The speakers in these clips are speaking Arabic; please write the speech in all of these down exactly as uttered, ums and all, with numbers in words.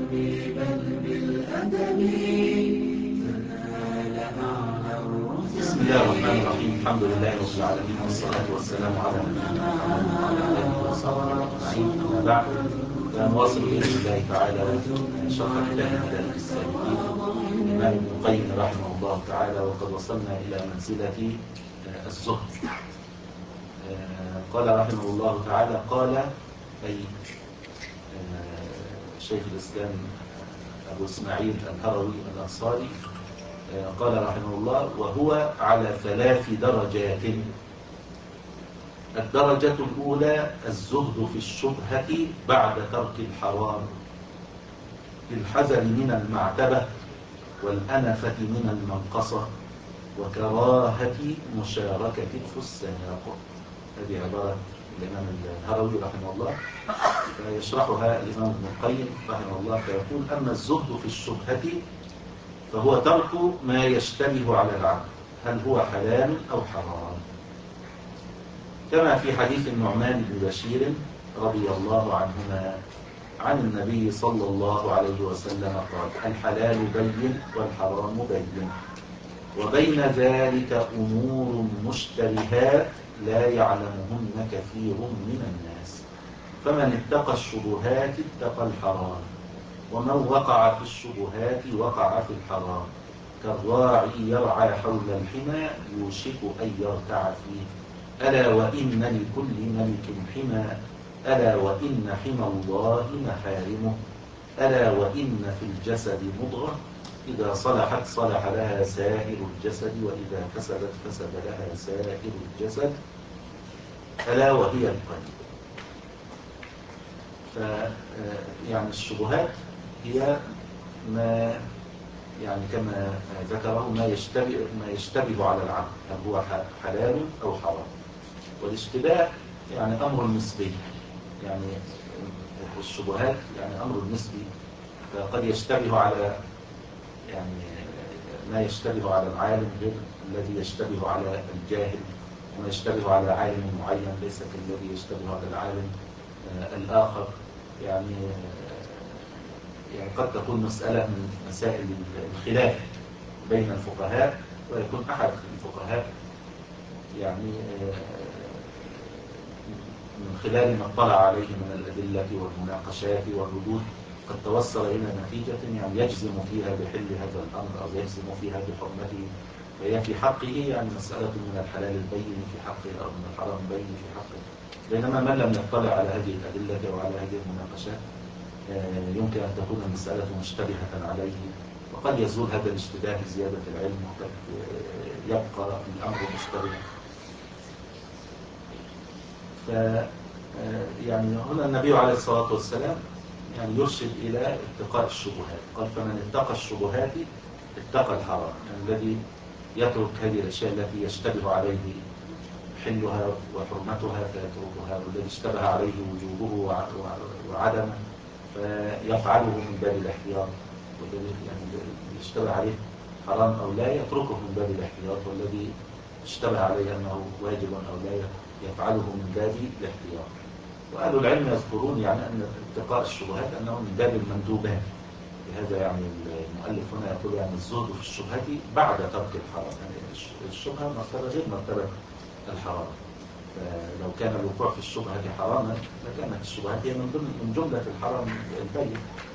بل بالأدب تنال أعلى الرتب. بسم الله الرحمن الرحيم. الحمد لله رب العالمين، والصلاة والسلام على نبينا محمد وعلى آله وصحبه أجمعين. أما بعد، فنواصل بإذن الله تعالى شرح كتاب مدارج السالكين للإمام ابن القيم رحمه الله تعالى، وقد وصلنا إلى منزلة الزهد. قال رحمه الله تعالى، قال أي شيخ الإسلام أبو إسماعيل الهروي الأنصاري، قال رحمه الله: وهو على ثلاث درجات. الدرجة الأولى الزهد في الشبهة بعد ترك الحرام، بالحذر من المعتبة والأنفة من المنقصة وكراهة مشاركة الفساق. هذه عبارة الإمام الهروي رحمه الله، فيشرحها الإمام ابن القيم رحمه الله فيقول: أما الزهد في الشبهة فهو ترك ما يشتبه على العبد، هل هو حلال أو حرام، كما في حديث النعمان بن بشير رضي الله عنهما عن النبي صلى الله عليه وسلم قال: الحلال بين والحرام بين، وبين ذلك أمور مشتبهات لا يعلمهن كثير من الناس، فمن اتقى الشبهات اتقى الحرام، ومن وقع في الشبهات وقع في الحرام، كالراعي يرعى حول الحمى يوشك أن يرتع فيه، ألا وإن لكل ملك حمى، ألا وإن حمى الله محارمه، ألا وإن في الجسد مضغة إذا صلحت صلح لها سائر الجسد، وإذا فسدت فسد لها سائر الجسد، ألا وهي القلب. ف يعني الشبهات هي ما يعني كما ذكره ما يشتبه ما يشتبه على العبد، هل هو حلال أو حرام. والاشتباه يعني أمر نسبي، يعني الشبهات يعني أمر نسبي، فقد يشتبه على يعني ما يشتبه على العالم غير الذي يشتبه على الجاهل، وما يشتبه على عالم معين ليس كالذي يشتبه على العالم الآخر. يعني يعني قد تكون مسألة من مسائل الخلاف بين الفقهاء، ويكون أحد الفقهاء يعني من خلال ما اطلع عليه من الأدلة والمناقشات والردود قد توصل إلى نتيجة يعني يجزم فيها بحل هذا الأمر أو يجزم فيها بحرمته، فهي في حقه يعني مسألة من الحلال البين في حقه أو من الحرام البين في حقه. بينما من لم يطلع على هذه الأدلة وعلى هذه المناقشات يمكن أن تكون المسألة مشتبهة عليه، وقد يزول هذا الاشتباه بزيادة العلم، وقد يبقى الأمر مشتبها. ف يعني هنا النبي عليه الصلاة والسلام يعني يرشد إلى اتقاء الشبهات، قال: فمن اتقى الشبهات اتقى الحرام، يعني الذي يترك هذه الأشياء التي يشتبه عليه حلها وحرمتها فيتركها، والذي اشتبه عليه وجوبه وعدمه فيفعله من باب الاحتياط، والذي يعني اشتبه عليه حرام أو لا يتركه من باب الاحتياط، والذي اشتبه عليه أنه واجب أو لا يفعله من باب الاحتياط. وأهل العلم يذكرون يعني أن اتقاء الشبهات أنه من باب المندوبات، لهذا يعني المؤلف هنا يقول يعني الزهد في الشبهة بعد ترك الحرام، يعني الشبهة مرتبة غير مرتبة الحرام، فلو كان الوقوع في الشبهة حراما لكانت الشبهات هي من ضمن من جملة الحرام البين.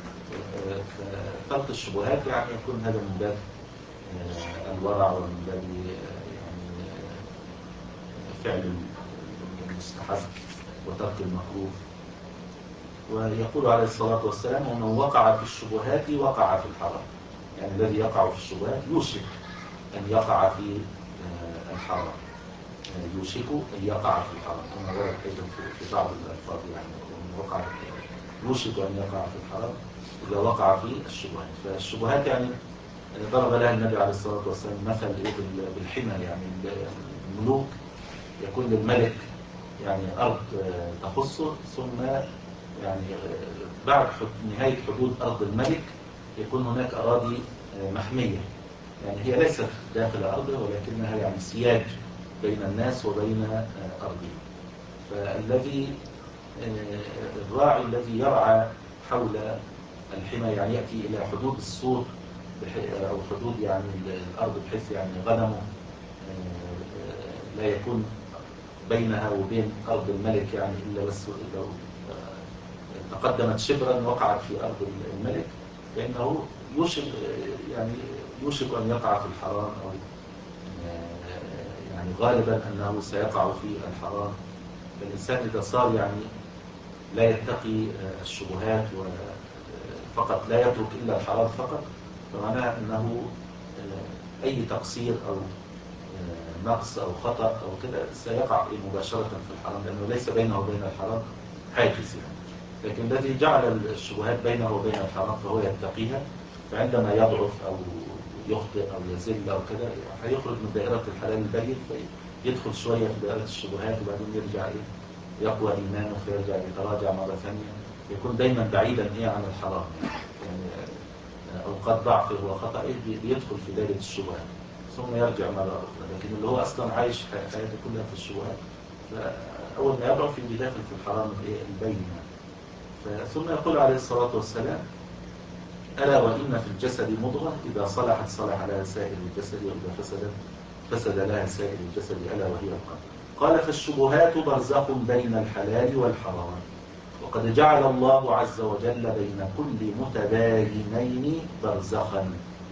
فترك الشبهات يعني يكون هذا من باب الورع ومن باب يعني فعل المستحب وترك المكروه. ويقول عليه الصلاة والسلام: ومن وقع في الشبهات وقع في الحرام، يعني الذي يقع في الشبهات يوشك أن يقع في الحرام، يوشك أن يقع في الحرام، كما ورد أيضا في بعض الألفاظ، يعني ومن وقع يوشك أن يقع في الحرام إذا وقع في الشبهات. فالشبهات يعني ضرب لها النبي عليه الصلاة والسلام مثل بالحمى، يعني الملوك يكون للملك يعني أرض تخصه، ثم يعني بعد نهاية حدود أرض الملك يكون هناك أراضي محمية، يعني هي ليست داخل أرضه ولكنها يعني سياج بين الناس وبين أرضه. فالذي الراعي الذي يرعى حول الحمى يعني يأتي إلى حدود السور أو حدود يعني الأرض، بحيث يعني غنمه لا يكون بينها وبين أرض الملك يعني إلا بس لو تقدمت شبرا وقعت في أرض الملك، فإنه يوشك يعني يوشك أن يقع في الحرام، أو يعني غالبا أنه سيقع في الحرام. فالإنسان إذا صار يعني لا يتقي الشبهات وفقط لا يترك إلا الحرام فقط، فمعناه أنه أي تقصير أو نقص أو خطأ أو كده سيقع مباشرة في الحرام، لأنه ليس بينه وبين الحرام حاجز يعني. لكن الذي جعل الشبهات بينه وبين الحرام فهو يتقيها، فعندما يضعف أو يخطئ أو يزل أو كده هيخرج من دائرة الحلال البين، فيدخل شوية في دائرة الشبهات، وبعدين يرجع إيه يقوى إيمانه فيرجع يتراجع مرة ثانية، يكون دايما بعيدا إيه عن الحرام يعني. أوقات ضعفه وخطأه بيدخل في دائرة الشبهات ثم يرجع مرة أخرى. لكن اللي هو أصلا عايش حياته كلها في الشبهات، فأول ما يضعف يجي داخل في الحرام البين. ثم يقول عليه الصلاة والسلام: ألا وإن في الجسد مضغة إذا صلحت صلح لها سائر الجسد، وإذا فسدت فسد لها سائر الجسد ألا وهي القلب. قال: فالشبهات برزخ بين الحلال والحرام، وقد جعل الله عز وجل بين كل متباينين برزخا.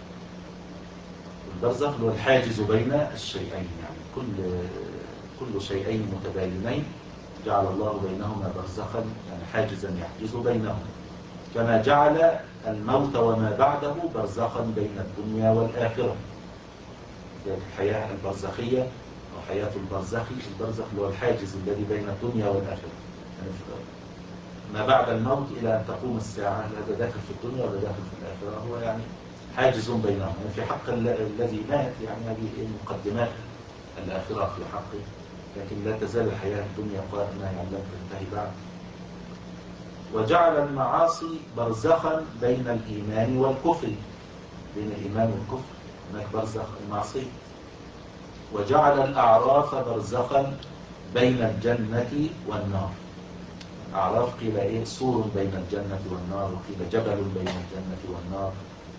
البرزخ هو الحاجز بين الشيئين، يعني كل كل شيئين متباينين جعل الله بينهما برزخا، يعني حاجزا يحجز بينهما، كما جعل الموت وما بعده برزخا بين الدنيا والآخرة. الحياة البرزخية أو حياة البرزخي، البرزخ هو الحاجز الذي بين الدنيا والآخرة، يعني ما بعد الموت إلى أن تقوم الساعة، هذا داخل في الدنيا ولا داخل في الآخرة، هو يعني حاجز بينهم. يعني في حق الذي مات يعني هذه مقدمات الآخرة في حقه، لكن لا تزال الحياة الدنيا قائمة يعني لم تنتهي بعد. وجعل المعاصي برزخا بين الإيمان والكفر، بين الإيمان والكفر هناك برزخ المعصية. وجعل الأعراف برزخا بين الجنة والنار. أعراف قيل إيه سور بين الجنة والنار، وقيل جبل بين الجنة والنار.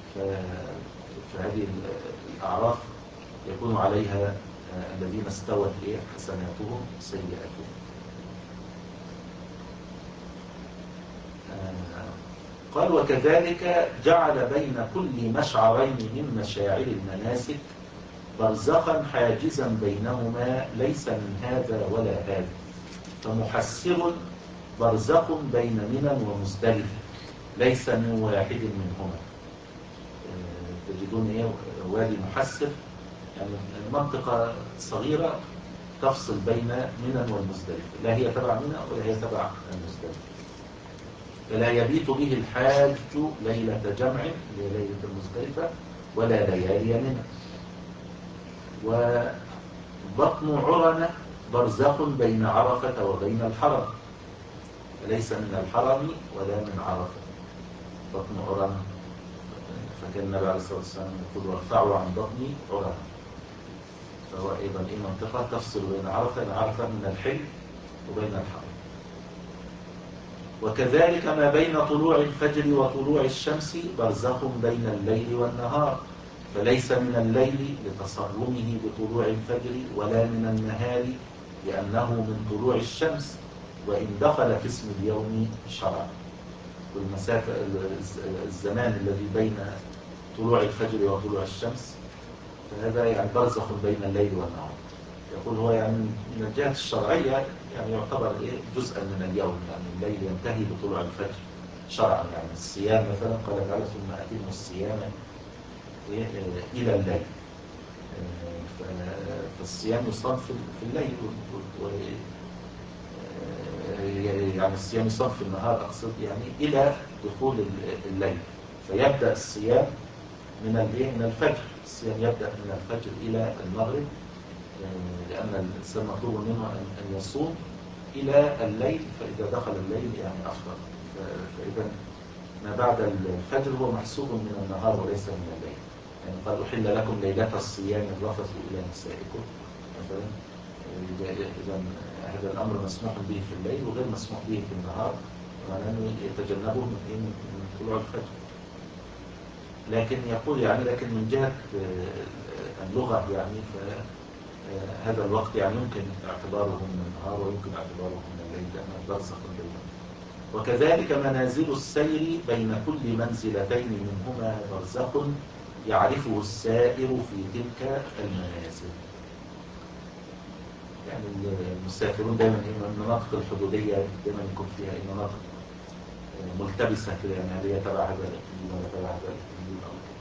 فهذه الأعراف يكون عليها الذين استوت إيه حسناتهم سيئاتهم. قال: وكذلك جعل بين كل مشعرين من مشاعر المناسك برزخا حاجزا بينهما ليس من هذا ولا هذا، فمحسر برزخ بين منى ومزدلفة ليس من واحد منهما. تجدون ايه وادي محسر، يعني منطقة صغيرة تفصل بين منى والمزدلفة، لا هي تبع منى ولا هي تبع المزدلفة، فلا يبيت به الحاج ليلة جمع ليلة المزدلفة ولا ليالي منى. وبطن عرنة برزخ بين عرفة وبين الحرم، فليس من الحرم ولا من عرفة. بطن عرنة، فكان النبي عليه الصلاة والسلام يقول: وارفعوا عن بطني عرنة، فهو أيضا إيه منطقة تفصل بين عرفة بين عرفة من الحل وبين الحرم. وكذلك ما بين طلوع الفجر وطلوع الشمس برزخ بين الليل والنهار، فليس من الليل لتصرمه بطلوع الفجر ولا من النهار لأنه من طلوع الشمس، وإن دخل في اسم اليوم شرعا. والمسافة الزمان الذي بين طلوع الفجر وطلوع الشمس فهذا يعني برزخ بين الليل والنهار. يقول هو يعني من الجهة الشرعية يعني يعتبر إيه جزءا من اليوم، يعني الليل ينتهي بطلوع الفجر شرعا. يعني الصيام مثلا قال تعالى: ثم أتموا الصيام إيه إلى الليل. فالصيام يصام في الليل، يعني الصيام يصام في النهار أقصد، يعني إلى دخول الليل. فيبدأ الصيام من الايه من الفجر، الصيام يبدأ من الفجر إلى المغرب، لأن الإنسان مطلوب منه أن يصوم إلى الليل، فإذا دخل الليل يعني أفطر. فإذا ما بعد الفجر هو محسوب من النهار وليس من الليل. يعني قال: أحل لكم ليلة الصيام الرفث إلى نسائكم مثلا. إذا هذا الأمر مسموح به في الليل وغير مسموح به في النهار، معناه يتجنبه من إيه؟ من طلوع الفجر. لكن يقول يعني لكن من جهة اللغة يعني فهذا الوقت يعني يمكن اعتباره من النهار ويمكن اعتباره من الليل لأن البرزخ بينهما. وكذلك منازل السير بين كل منزلتين منهما برزخ يعرفه السائر في تلك المنازل. يعني المسافرون دائما المناطق الحدودية دائما يكون فيها مناطق ملتبسة كده، يعني هل هي تبع هذا الإقليم ولا تبع هذا الإقليم أو كده.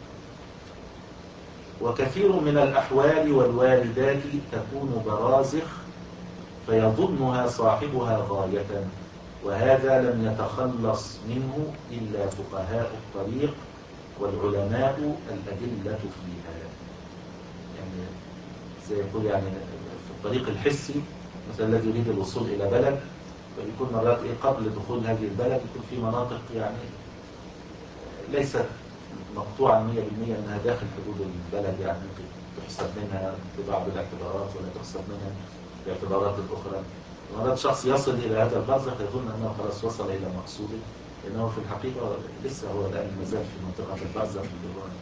وكثير من الأحوال والواردات تكون برازخ فيظنها صاحبها غاية، وهذا لم يتخلص منه إلا فقهاء الطريق والعلماء الأدلة فيها. يعني زي يقول يعني في الطريق الحسي مثلا الذي يريد الوصول إلى بلد فيكون مرات إيه قبل دخول هذه البلد يكون في مناطق يعني ليست مقطوعة مية بالمية أنها داخل حدود البلد، يعني ممكن تحسب منها ببعض الاعتبارات ولا تحسب منها باعتبارات الأخرى. مرات شخص يصل إلى هذا البرزخ يظن أنه خلاص وصل إلى مقصوده، لأنه في الحقيقة لسه هو الآن مازال في منطقة البرزخ اللي هو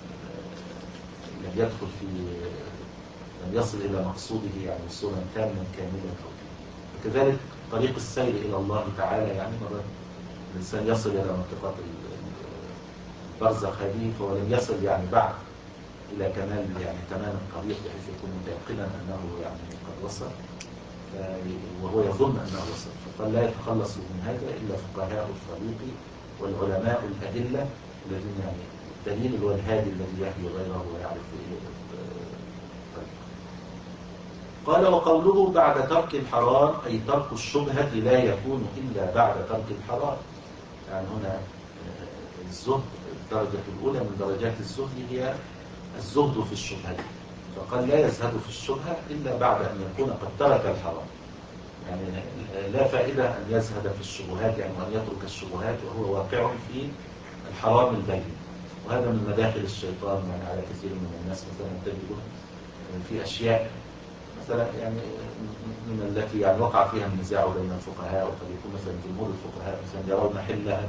لم يدخل في لم يصل إلى مقصوده يعني وصولا تاما كاملا. وكذلك طريق السير إلى الله تعالى يعني مرات الإنسان يصل إلى منطقة البرزخ هذه فهو لم يصل يعني بعد إلى كمال يعني تمام الطريق بحيث يكون متيقنا أنه يعني قد وصل وهو يظن أنه وصل. فقال لا يتخلص من هذا إلا فقهاء الطريق والعلماء الأدلة الذين يعني الدليل هو الهادي الذي يهدي غيره ويعرف الطريق. قال وقوله بعد ترك الحرام أي ترك الشبهة لا يكون إلا بعد ترك الحرام. يعني هنا الزهد الدرجة الأولى من درجات الزهد هي الزهد في الشبهة، فقال لا يزهد في الشبهة إلا بعد أن يكون قد ترك الحرام. يعني لا فائدة أن يزهد في الشبهات يعني وأن يترك الشبهات وهو واقع في الحرام البين، وهذا من مداخل الشيطان. يعني على كثير من الناس مثلا تجد في أشياء مثلا يعني من التي يعني وقع فيها النزاع بين الفقهاء، وقد يكون مثلا جمهور الفقهاء مثلا يرون حلها،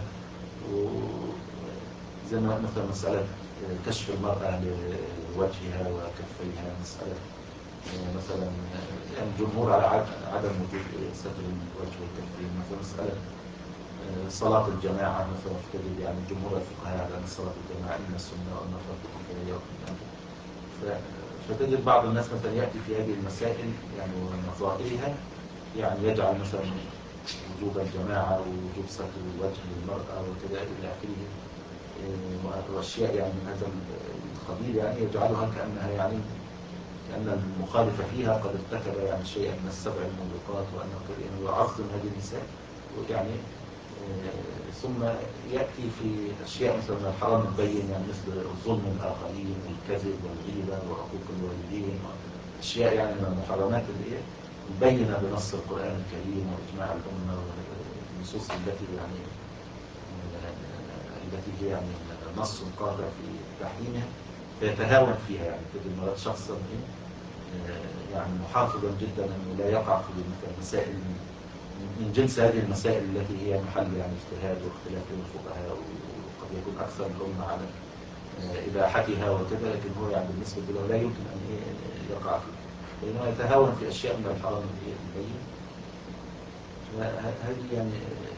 زي ما مثلا مسألة كشف المرأة لوجهها وكفيها، مسألة مثلا يعني الجمهور على عدم وجود ستر الوجه والكفين، مثلا مسألة صلاة الجماعة مثلا تجد يعني جمهور الفقهاء على أن صلاة الجماعة إما السنة وأن فرض كفاية. فتجد بعض الناس مثلا يأتي في هذه المسائل يعني ونظائرها يعني يجعل مثلا وجوب الجماعة ووجوب ستر الوجه للمرأة وكذا إلى آخره وأشياء يعني من هذا القبيل، يعني يجعلها كأنها يعني كأن المخالف فيها قد ارتكب يعني شيئا من السبع الموبقات وأنه يعني يعظم هذه النساء يعني ثم يأتي في أشياء مثل الحرام البين يعني مثل الظلم الآخرين والكذب والغيبة وعقوق الوالدين وأشياء يعني من المحرمات اللي هي مبينة بنص القرآن الكريم وإجماع الأمة والنصوص التي يعني التي هي يعني نص قاطع في تحريمها فيتهاون فيها. يعني تجد مرات شخصا يعني محافظا جدا انه لا يقع في مسائل من جنس هذه المسائل التي هي محل يعني اجتهاد واختلاف بين الفقهاء، وقد يكون اكثر الامه على اباحتها وكذا، لكن هو يعني بالنسبه له لا يمكن ان يقع فيه لانه يتهاون في اشياء من الحرام البين. هذه يعني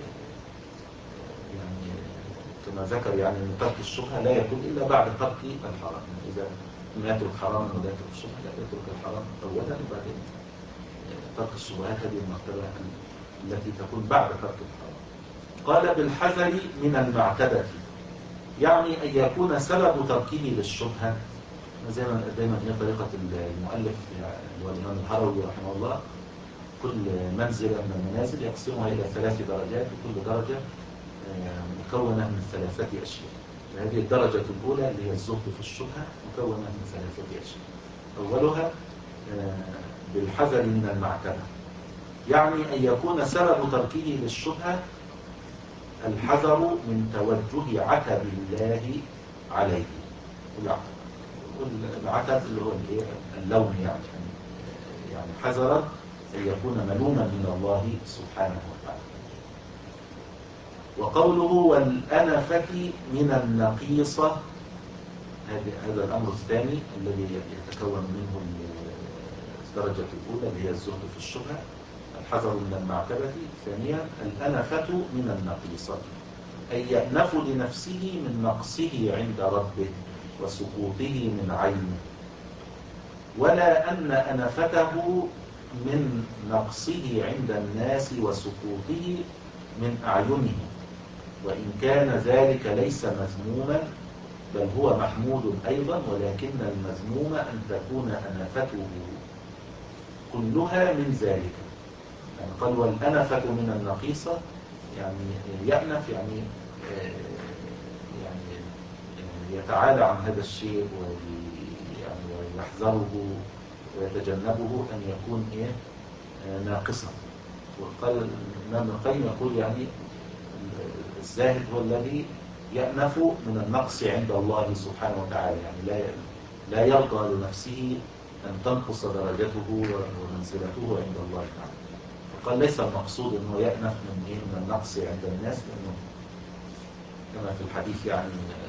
يعني كما ذكر يعني ان ترك الشبهه لا يكون الا بعد ترك الحرام. يعني اذا لم يترك حراما ولا يترك الشبهه لا يترك الحرام اولا وبعدين ترك الشبهات، هذه المرتبه التي تكون بعد ترك الحرام. قال بالحذر من المعتدة، يعني ان يكون سبب تركه للشبهه زي ما دايما هي طريقه المؤلف اللي هو الامام الهروي رحمه الله، كل منزله من المنازل يقسمها الى ثلاث درجات وكل درجه مكونة من ثلاثة أشياء. هذه الدرجة الأولى اللي هي الزهد في الشبهة مكونة من ثلاثة أشياء. أولها بالحذر من المعتبة، يعني أن يكون سبب تركه للشبهة الحذر من توجه عتب الله عليه. والعتب اللي هو اللوم، يعني يعني حذر أن يكون ملوما من الله سبحانه وتعالى. وقوله والأنفة من النقيصة، هذا الأمر الثاني الذي يتكون منه الدرجة الأولى اللي هي الزهد في الشبهة، الحذر من المعتبة. ثانيا الأنفة من النقيصة، أي يأنف لنفسه من نقصه عند ربه وسقوطه من عينه، ولا أن أنفته من نقصه عند الناس وسقوطه من أعينه، وإن كان ذلك ليس مذموما بل هو محمود أيضا، ولكن المذموم أن تكون أنفته كلها من ذلك. يعني قال والأنفة من النقيصة، يعني يأنف يعني يعني يتعالى عن هذا الشيء ويحذره ويتجنبه أن يكون إيه ناقصا. وقال الإمام ابن القيم يقول يعني الزاهد هو الذي يأنف من النقص عند الله سبحانه وتعالى، يعني لا لا يرضى لنفسه أن تنقص درجته ومنزلته عند الله تعالى. وقال ليس المقصود أنه يأنف من إيه من النقص عند الناس، لأنه كما في الحديث يعني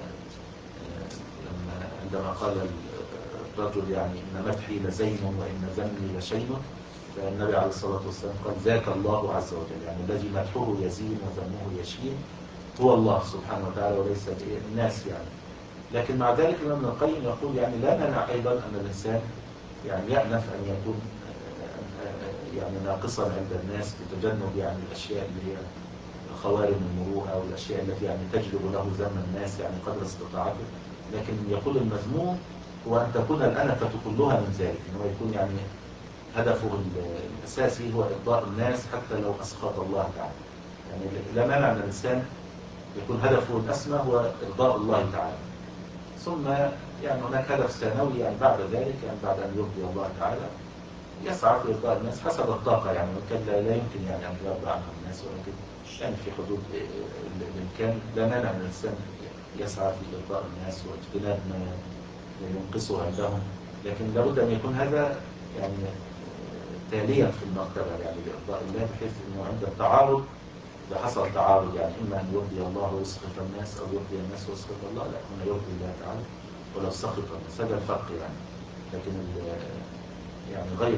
لما عندما قال الرجل يعني إن مدحي لزين وإن ذمي لشين، فالنبي عليه الصلاة والسلام قال ذاك الله عز وجل، يعني الذي مدحه يزين وذمه يشين هو الله سبحانه وتعالى وليس الناس يعني. لكن مع ذلك ابن القيم يقول يعني لا مانع أيضا أن الإنسان يعني يأنف أن يكون يعني ناقصا عند الناس بتجنب يعني الأشياء اللي هي خوارم المروءة والأشياء التي يعني تجلب له ذم الناس يعني قدر استطاعته. لكن يقول المذموم هو أن تكون الأنفة كلها من ذلك، أنه يكون يعني هدفه الأساسي هو إرضاء الناس حتى لو أسخط الله تعالى. يعني لا مانع أن الإنسان يكون هدفه الأسمى هو إرضاء الله تعالى، ثم يعني هناك هدف ثانوي يعني بعد ذلك، يعني بعد أن يرضي الله تعالى يسعى في إرضاء الناس حسب الطاقة، يعني وكان لا يمكن يعني أن يرضى عنه الناس، ولكن يعني في حدود الإمكان لا مانع أن الإنسان يسعى في إرضاء الناس واجتناب ما ينقصه عندهم، لكن لابد أن يكون هذا يعني تاليا في المرتبة يعني لإرضاء الله، بحيث أنه عند التعارض إذا حصل تعارض يعني إما أن يرضي الله ويسخط الناس أو يرضي الناس ويسخط الله، لا هنا يرضي الله تعالى ولو سخط الناس، هذا الفرق يعني. لكن يعني غير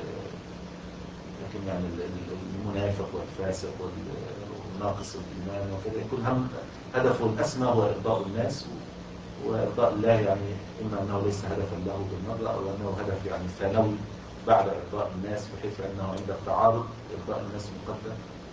لكن يعني المنافق والفاسق والناقص الإيمان وكذا يكون هم هدفه الأسمى هو إرضاء الناس، وإرضاء الله يعني إما أنه ليس هدفا له بالمرة أو أنه هدف يعني ثانوي بعد إرضاء الناس، بحيث أنه عند التعارض إرضاء الناس مقدم.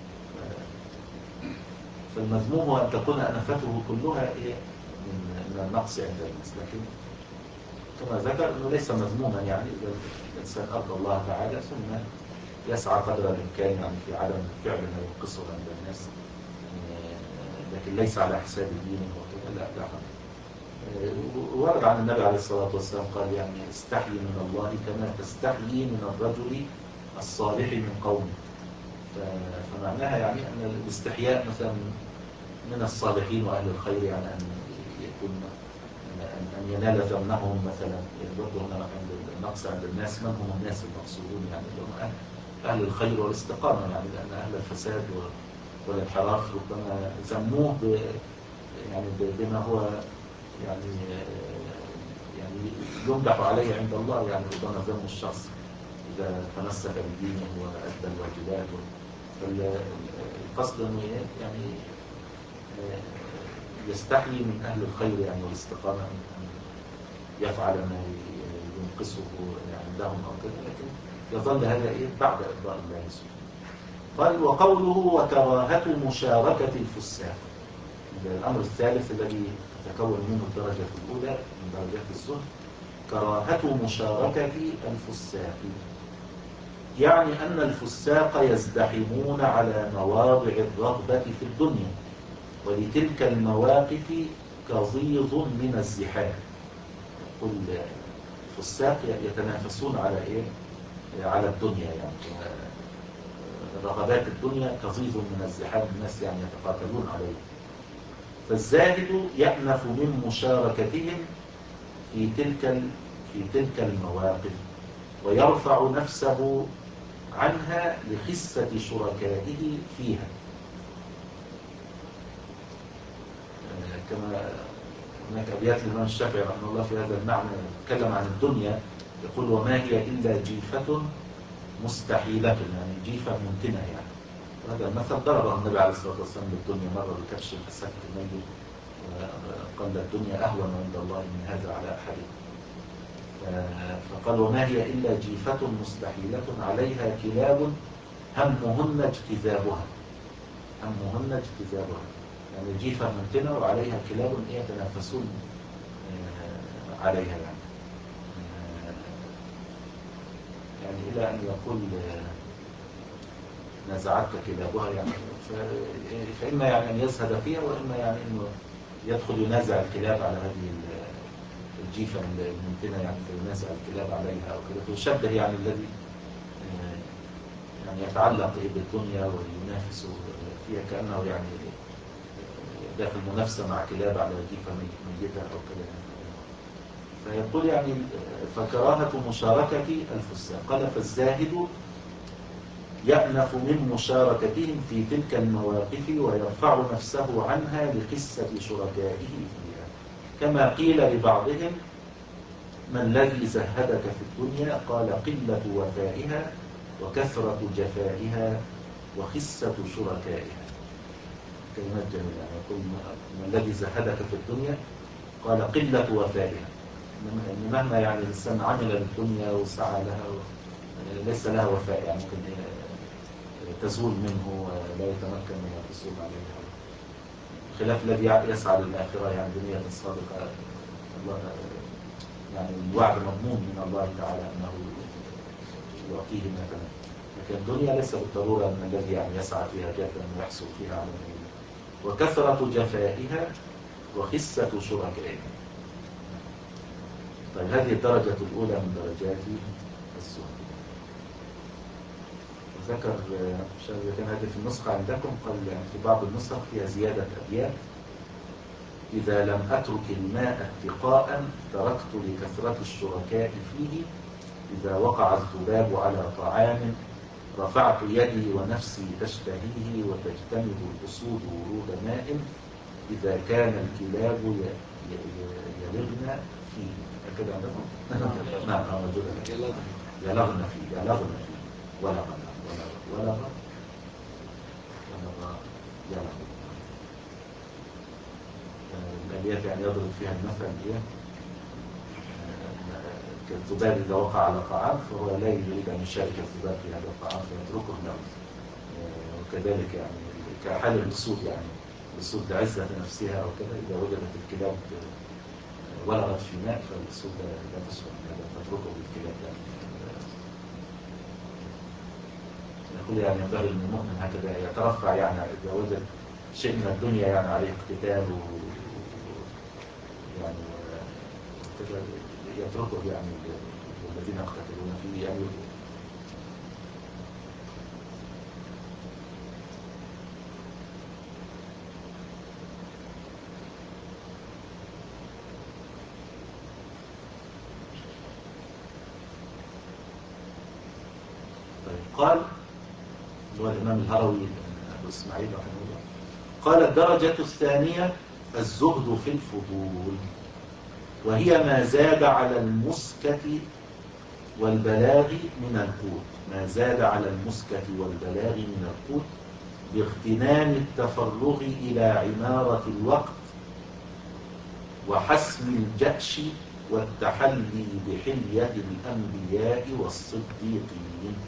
فالمذموم هو أن تكون أنفته كلها إيه من النقص عند الناس، لكن كما ذكر أنه ليس مذموما يعني إذا الإنسان أرضى الله تعالى ثم يسعى قدر الإمكان يعني في عدم فعل ما ينقصه عند الناس، لكن ليس على حساب دينه وكذا، لا لا. ورد عن النبي عليه الصلاة والسلام قال يعني استحي من الله كما تستحيي من الرجل الصالح من قومه. فمعناها يعني أن الاستحياء مثلا من الصالحين وأهل الخير يعني أن يكون أن ينال ذمهم مثلا، برضه هنا النقص عند الناس من هم الناس المقصودون يعني هم أهل الخير والاستقامة، يعني لأن أهل الفساد والانحراف ربما ذموه يعني بما هو يعني يعني يمدح عليه عند الله، يعني ربما ذم الشخص إذا تمسك بدينه وأدى الواجبات. فالقصد أنه يعني يستحي من أهل الخير يعني والاستقامة أن يفعل ما ينقصه عندهم أو كذا، لكن يظل هذا إيه بعد إرضاء الله سبحانه. قال وقوله وكراهة مشاركة الفساق، الأمر الثالث الذي تتكون منه الدرجة الأولى من درجات الزهد، كراهة مشاركة الفساق، يعني أن الفساق يزدحمون على مواضع الرغبة في الدنيا، ولتلك المواقف كظيظ من الزحام. كل الفساق يتنافسون على إيه؟ على الدنيا، يعني رغبات الدنيا كظيظ من الزحام، الناس يعني يتقاتلون عليه. فالزاهد يأنف من مشاركتهم في تلك في تلك المواقف، ويرفع نفسه عنها لخسة شركائه فيها. كما هناك أبيات الإمام الشافعي رحمه الله في هذا المعنى، يتكلم عن الدنيا يقول: وما هي إلا جيفة مستحيلة، يعني جيفة ممكنة يعني. وهذا المثل ضربه النبي عليه الصلاة والسلام للدنيا مرة بكبش السكت الميت، وقال: الدنيا أهون عند الله من هذا على أحدكم. فقال: وما هي إلا جيفة مستحيلة عليها كلاب همهن اجتذابها. همهن اجتذابها يعني جيفة ممتنة وعليها كلاب يتنافسون عليها يعني. يعني إلى أن يقول: نزعتك كلابها يعني. فإما يعني أن يزهد فيها، وإما يعني أنه يدخل ينازع الكلاب على هذه الجيفة الممتنة يعني، فينازع الكلاب عليها أو كده. فيشبه يعني الذي يعني يتعلق بالدنيا وينافس فيها كأنه يعني داخل منافسة مع كلاب على جيفة ميتة أو كده. فيقول يعني: فكراهة مشاركة الفساق. قال: فالزاهد يأنف من مشاركتهم في تلك المواقف ويرفع نفسه عنها لقسة شركائه فيها، كما قيل لبعضهم: ما الذي زهدك في الدنيا؟ قال: قلة وفائها وكثرة جفائها وخسة شركائها. كلمات جميلة يعني. يقول: ما الذي زهدك في الدنيا؟ قال: قلة وفائها. إن مهما يعني الإنسان عمل للدنيا وسعى لها ليس لها وفاء، يعني ممكن تزول منه ولا يتمكن من الحصول عليها، خلاف الذي يسعى للآخرة يعني بنية صادقة. الله يعني الوعد مضمون من الله تعالى أنه يعطيه ما تمنى. لكن الدنيا ليس بالضرورة أن الذي يعني يسعى فيها جدا ويحصل فيها على المنى. وكثرة جفائها وخسة شركائها. طيب، هذه الدرجة الأولى من درجات الزهد. ذكر مش عارف إذا كان هذه في النسخة عندكم، قال يعني في بعض النسخ فيها زيادة أبيات: إذا لم أترك الماء اتقاء تركت لكثرة الشركاء فيه، إذا وقع الذباب على طعام رفعت يدي ونفسي تشتهيه، وتجتنب الأسود ورود ماء، إذا كان الكلاب يلغن فيه. هكذا عندكم؟ نعم، موجودة. يلغن فيه، يلغن فيه، ولغن ولغ ولغ ولغ يلغ. الأبيات يعني يضرب فيها المثل إيه؟ كالذباب إذا وقع على طعام فهو لا يريد أن يشارك الذباب في هذا الطعام فيتركه له. وكذلك يعني كحال الأسود، يعني الأسود لعزة نفسها أو كده، إذا وجدت الكلاب ولغت في ماء فالأسود لا تشرب هذا فتركه للكلاب يعني. يقول يعني ينبغي أن المؤمن هكذا يترفع، يعني إذا وجد شيء من الدنيا يعني عليه اقتتال و يعني كذا يتركه يعني الذين يقتتلون فيه يعني. طيب، قال هو الإمام الهروي أبو إسماعيل رحمه الله، قال: الدرجة الثانية الزهد في الفضول، وهي ما زاد على المسكة والبلاغ من القوت. ما زاد على المسكة والبلاغ من القوت باغتنام التفرغ إلى عمارة الوقت وحسم الجأش والتحلي بحلية الأنبياء والصديقين.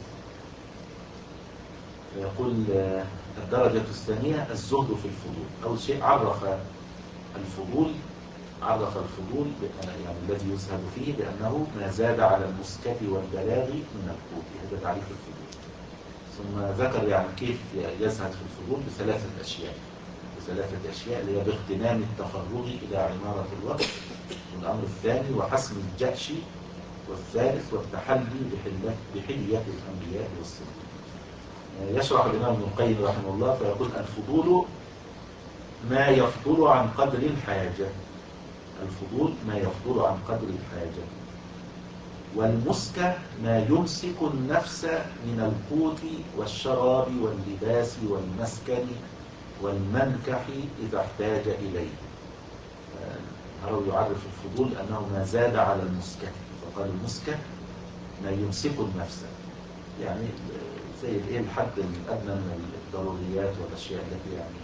يقول الدرجة الثانية الزهد في الفضول. أول شيء عرف الفضول عرف الفضول يعني الذي يزهد فيه بأنه ما زاد على المسكة والبلاغ من القوت. هذا تعريف الفضول. ثم ذكر يعني كيف يزهد في الفضول بثلاثة أشياء بثلاثة أشياء اللي هي باغتنام التفرغ إلى عمارة الوقت، والأمر الثاني وحسم الجأش، والثالث والتحلي بحلية الأنبياء والصديقين. يشرح الإمام ابن القيم رحمه الله فيقول: الفضول ما يفضل عن قدر الحاجة. الفضول ما يفضل عن قدر الحاجة. والمسكة ما يمسك النفس من القوت والشراب واللباس والمسكن والمنكح إذا احتاج إليه. الهروي يعرف الفضول أنه ما زاد على المسكت، فقال المسكت ما يمسك النفس، يعني زي الايه الحد الأدنى من الضروريات والأشياء التي يعني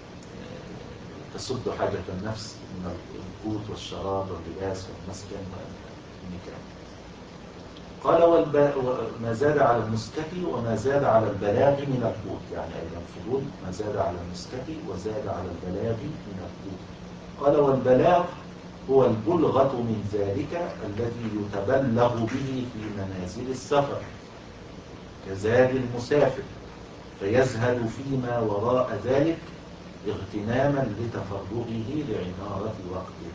تسد حاجة النفس من القوت والشراب واللباس والمسكن والمكان. قال ما زاد على المسكت وما زاد على البلاغ من القوت، يعني أيضا الفضول ما زاد على المسكت وزاد على البلاغ من القوت. قال والبلاغ هو البلغة من ذلك الذي يتبلغ به في منازل السفر كزاد المسافر، فيزهد فيما وراء ذلك اغتناما لتفرغه لعمارة وقته.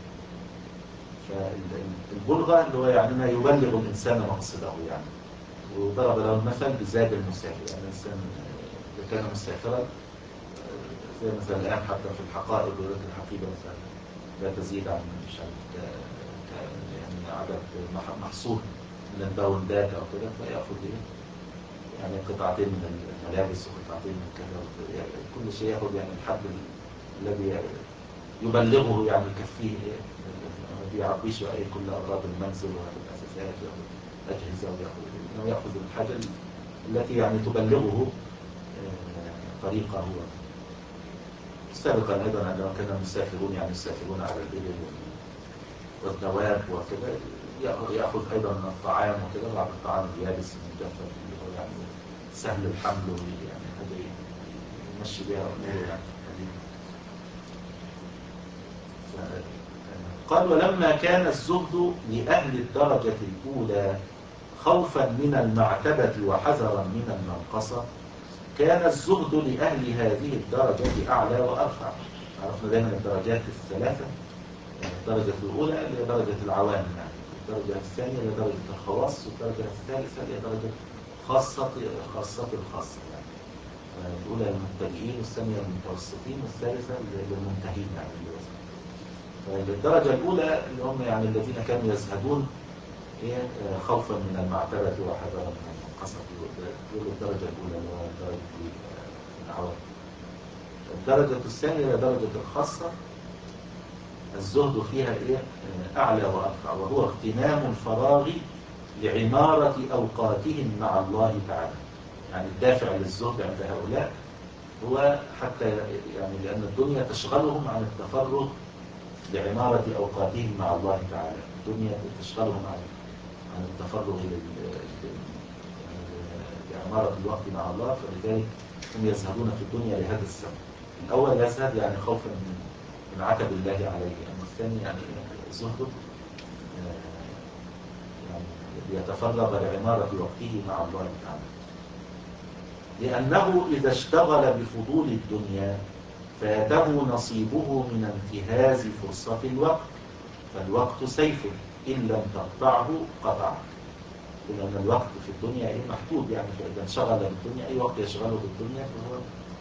فالبلغة اللي هو يعني ما يبلغ الإنسان مقصده يعني. وضرب له المثل بزاد المسافر، يعني الإنسان إذا كان مسافرا زي مثلا الآن حتى في الحقائب يقول لك الحقيبة مثلا لا تزيد عن مش عارف يعني عدد محصور من الباوندات أو كده، فيأخذ إيه يعني قطعتين من الملابس وقطعتين من كذا، يعني كل شيء يأخذ يعني الحد الذي يبلغه يعني يكفيه، ما بيعبيش أي كل أغراض المنزل والأساسات والأجهزة، ويأخذ يأخذ الحاجة التي يعني تبلغه طريقه هو. سابقا أيضا عندما كان المسافرون يعني يسافرون على الإبل والدواب وكذا، يأخذ أيضا من الطعام وكذا، بعض الطعام اليابس المجفف اللي هو يعني سهل الحمل، يعني هذا يمشي بها أموره يعني. قال ولما كان الزهد لأهل الدرجة الأولى خوفا من المعتبة وحذرا من المنقصة، كان الزهد لأهل هذه الدرجة أعلى وأرفع. عرفنا دائما الدرجات الثلاثة، الدرجة الأولى هي درجة العوام، يعني الدرجة الثانية هي درجة الخواص، والدرجة الثالثة هي درجة خاصة خاصة الخاصة، يعني الأولى للمبتدئين والثانية للمتوسطين والثالثة للمنتهين يعني الوزن. فالدرجة الأولى اللي هم يعني الذين كانوا يزهدون خوفا من المعتبة وحذرا من المنقصة، دول الدرجة الأولى اللي هو درجة العوام. الدرجة الثانية هي درجة الخاصة، الزهد فيها إيه أعلى وأرفع، وهو اغتنام الفراغ لعمارة أوقاتهم مع الله تعالى. يعني الدافع للزهد عند هؤلاء هو حتى يعني لأن الدنيا تشغلهم عن التفرغ لعمارة أوقاتهم مع الله تعالى. الدنيا تشغلهم عن عن التفرغ لعمارة الوقت مع الله، فلذلك هم يزهدون في الدنيا لهذا السبب. الأول يزهد يعني خوفا من من عتب الله عليه، أما الثاني يعني زهد يعني يتفرغ لعمارة وقته مع الله تعالى، لأنه إذا اشتغل بفضول الدنيا فاته نصيبه من انتهاز فرصة الوقت، فالوقت سيف إن لم تقطعه قطعك. لأن الوقت في الدنيا إيه محدود، يعني فإذا انشغل بالدنيا أي وقت يشغله بالدنيا فهو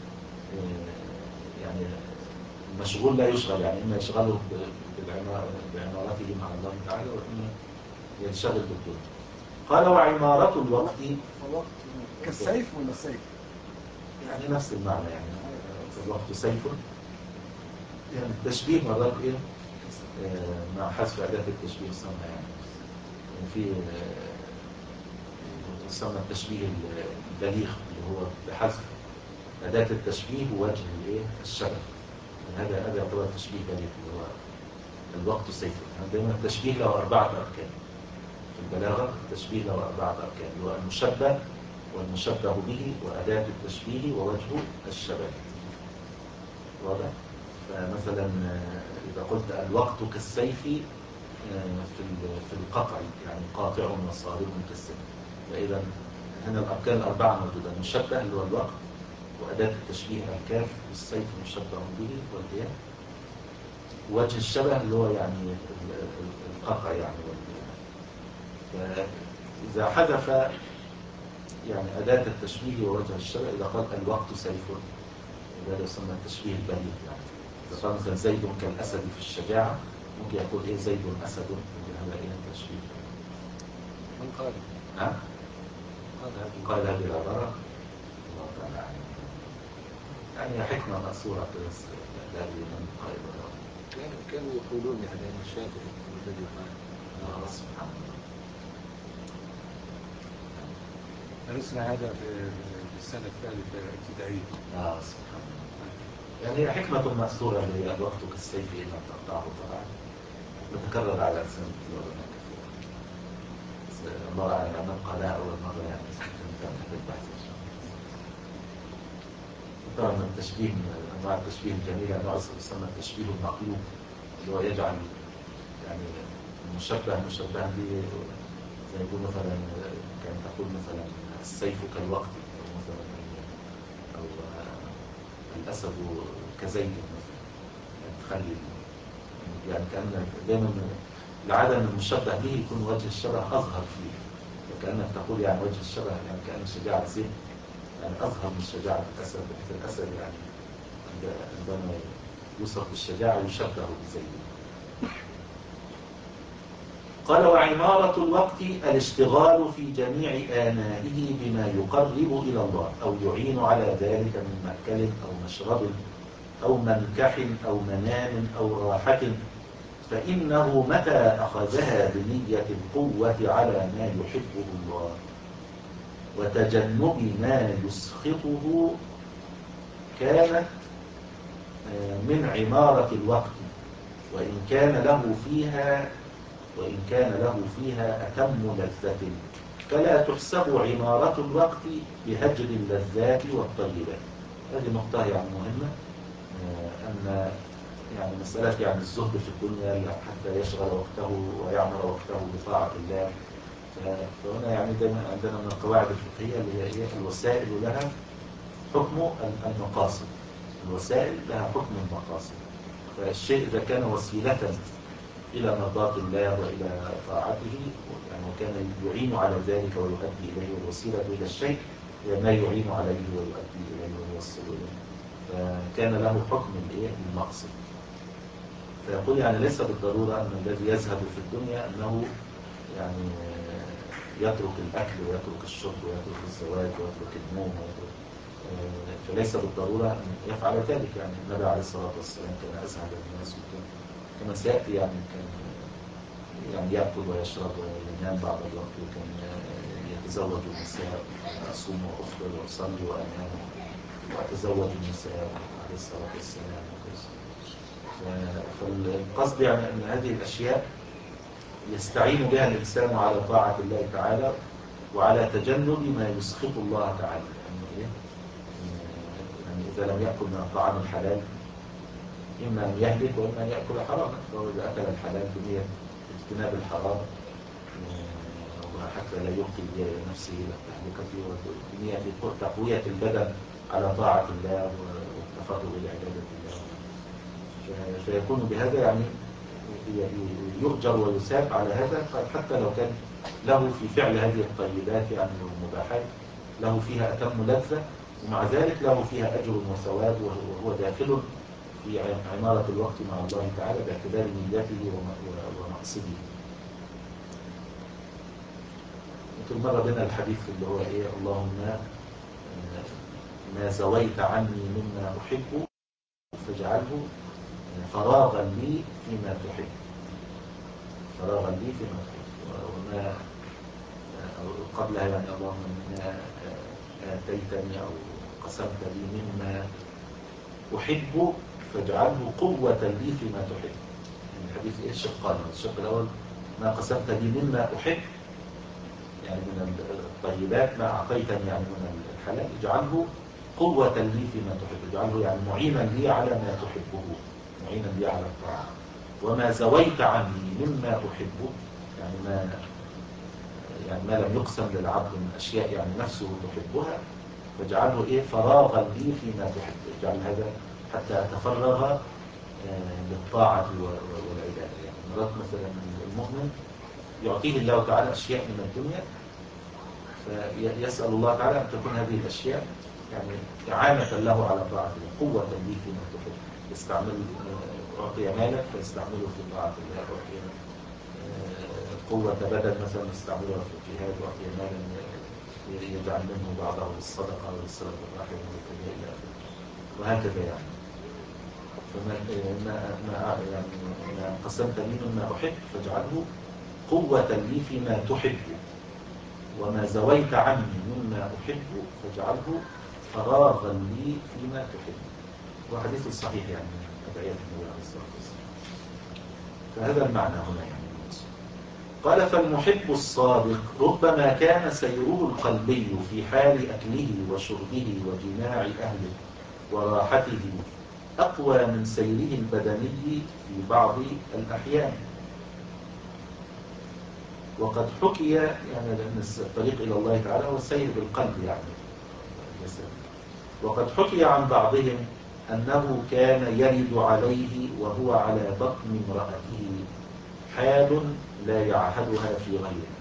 يعني المشغول لا يشغل، يعني إما يشغله بعمارته مع الله تعالى وإما ينشغل بالدنيا. قال وعمارة الوقت الوقت كالسيف ولا السيف؟ يعني نفس المعنى، يعني الوقت سيف، يعني التشبيه مرات إيه آه مع حذف أداة التشبيه يسمى يعني, يعني في آه يسمى التشبيه البليغ اللي هو بحذف أداة التشبيه ووجه الإيه الشبه. يعني هذا هذا يعتبر تشبيه بليغ اللي هو الوقت سيف. يعني دائما التشبيه له أربعة أركان في البلاغة. التشبيه له أربعة أركان اللي هو المشبه والمشبه به وأداة التشبيه ووجه الشبه. واضح؟ فمثلا إذا قلت الوقت كالسيف في في القطع، يعني قاطع وصارم كالسيف، فإذا هنا الأركان الأربعة موجودة. المشبه اللي هو الوقت، وأداة التشبيه الكاف، والسيف مشبه به والياء، وجه الشبه اللي هو يعني القطع يعني. فإذا حذف يعني أداة التشبيه ووجه الشبه، إذا قال الوقت سيف، هذا يسمى التشبيه البليغ. يعني إذا قال مثلا زيد كالأسد في الشجاعة، ممكن يقول إيه زيد أسد، هذا إيه التشبيه. من قال؟ نعم قال هذه العبارة الله تعالى يعني حكمة مأثورة بس لا أدري من قائل ولا. كانوا كانوا يقولون يعني أن الشافعي هو الذي قال الله سبحانه وتعالى. درسنا هذا في في السنة الثالثة ابتدائية. آه سبحان الله. يعني حكمة مأثورة اللي هي الوقت كالسيف إن لم تقطعه طبعا متكرر على ألسنة العلماء كثيرا. بس الله أعلم أن نبقى لها أول مرة يعني نكمل البحث إن شاء الله. طبعا من التشبيه من أنواع التشبيه الجميلة أنواع يسمى التشبيه المقلوب اللي هو يجعل يعني المشبه مشبها به زي يقول مثلا كان تقول مثلا السيف كالوقت أو مثلا أو الأسد كزيد مثلا يعني تخلي يعني كأن دائما العادة أن المشبه به يكون وجه الشبه أظهر فيه وكأنك تقول يعني وجه الشبه يعني كأن شجاعة زيد يعني أظهر من شجاعة الأسد بحيث الأسد يعني عندما يوصف بالشجاعة يشبه بزيد. قال وعمارة الوقت الاشتغال في جميع آنائه بما يقرب إلى الله أو يعين على ذلك من مأكل أو مشرب أو منكح أو منام أو راحة فإنه متى أخذها بنية القوة على ما يحبه الله وتجنب ما يسخطه كانت من عمارة الوقت وإن كان له فيها وإن كان له فيها أتم لذة فلا تحسب عمارة الوقت بهجر اللذات والطيبات. هذه نقطة يعني مهمة أن يعني مسألة يعني الزهد في الدنيا حتى يشغل وقته ويعمر وقته بطاعة الله. فهنا يعني دائما عندنا من القواعد الفقهية اللي هي الوسائل لها حكم المقاصد. الوسائل لها حكم المقاصد. فالشيء إذا كان وسيلة إلى مرضاة الله وإلى طاعته يعني وكان يعين على ذلك ويؤدي إليه والوسيلة إلى الشيء ما يعين عليه ويؤدي إليه ويوصل إليه فكان له حكم المقصد. فيقول يعني ليس بالضرورة أن الذي يزهد في الدنيا أنه يعني يترك الأكل ويترك الشرب ويترك الزواج ويترك النوم ويترك فليس بالضرورة أن يفعل ذلك. يعني النبي عليه الصلاة والسلام كان أزهد الناس وكان كما سيأتي يعني كان يعني يأكل ويشرب وينام بعض الوقت وكان يتزوج النساء أصوم وأفطر وأصلي وأنام وأتزوج النساء عليه الصلاة والسلام. فالقصد يعني أن هذه الأشياء يستعين بها الإنسان على طاعة الله تعالى وعلى تجنب ما يسخط الله تعالى. يعني, يعني إذا لم يأكل من الطعام الحلال إما أن يهلك وإما أن يأكل حراما. فهو إذا أكل الحلال بنية اجتناب الحرام وحتى لا يلقي نفسه إلى التهلكة وبنية تقوية البدن على طاعة الله والتفرغ لعبادة الله فيكون بهذا يعني يؤجر ويثاب على هذا. حتى لو كان له في فعل هذه الطيبات يعني والمباحات له فيها أتم لذة ومع ذلك له فيها أجر وثواب وهو داخل في عمارة الوقت مع الله تعالى باعتبار نيته ومقصده. يمكن مرة بنا الحديث اللي هو إيه اللهم ما زويت عني مما أحب فاجعله فراغا لي فيما تحب فراغا لي فيما تحب وما قبلها يعني اللهم ما آتيتني أو قسمت لي مما أحب فاجعله قوة لي فيما تحب. يعني الحديث إيه الشقان. الشق الأول ما قسمت لي مما أحب يعني من الطيبات ما أعطيتني يعني من الحلال اجعله قوة لي فيما تحب اجعله يعني معينا لي على ما تحبه معينا لي على الطاعة. وما زويت عني مما أحبه يعني ما يعني ما لم يقسم للعبد من أشياء يعني نفسه تحبها فاجعله إيه فراغا لي فيما تحب. اجعل هذا حتى أتفرغ للطاعة والعبادة. يعني مرات مثلا المؤمن يعطيه الله تعالى أشياء من الدنيا فيسأل الله تعالى أن تكون هذه الأشياء يعني إعانة له على طاعة الله قوة لي فيما تحب. يستعمل أعطي مالا فيستعمله في طاعة الله أعطي قوة بدن مثلا يستعملها في الجهاد أعطي مالا يجعل منه بعضه للصدقة وللصلة الرحم وهكذا يعني. فما ما ما يعني ما قسمت لي مما أحب فاجعله قوة لي فيما تحب، وما زويت عني مما أحب فاجعله فراغا لي فيما تحب. وحديث صحيح يعني أدعية النبي عليه الصلاة والسلام. فهذا المعنى هنا يعني. قال فالمحب الصادق ربما كان سيره القلبي في حال أكله وشربه وجماع أهله وراحته أقوى من سيره البدني في بعض الأحيان. وقد حكي يعني لأن الطريق إلى الله تعالى هو السير بالقلب يعني. وقد حكي عن بعضهم أنه كان يرد عليه وهو على بطن امرأته حال لا يعهدها في غيرها.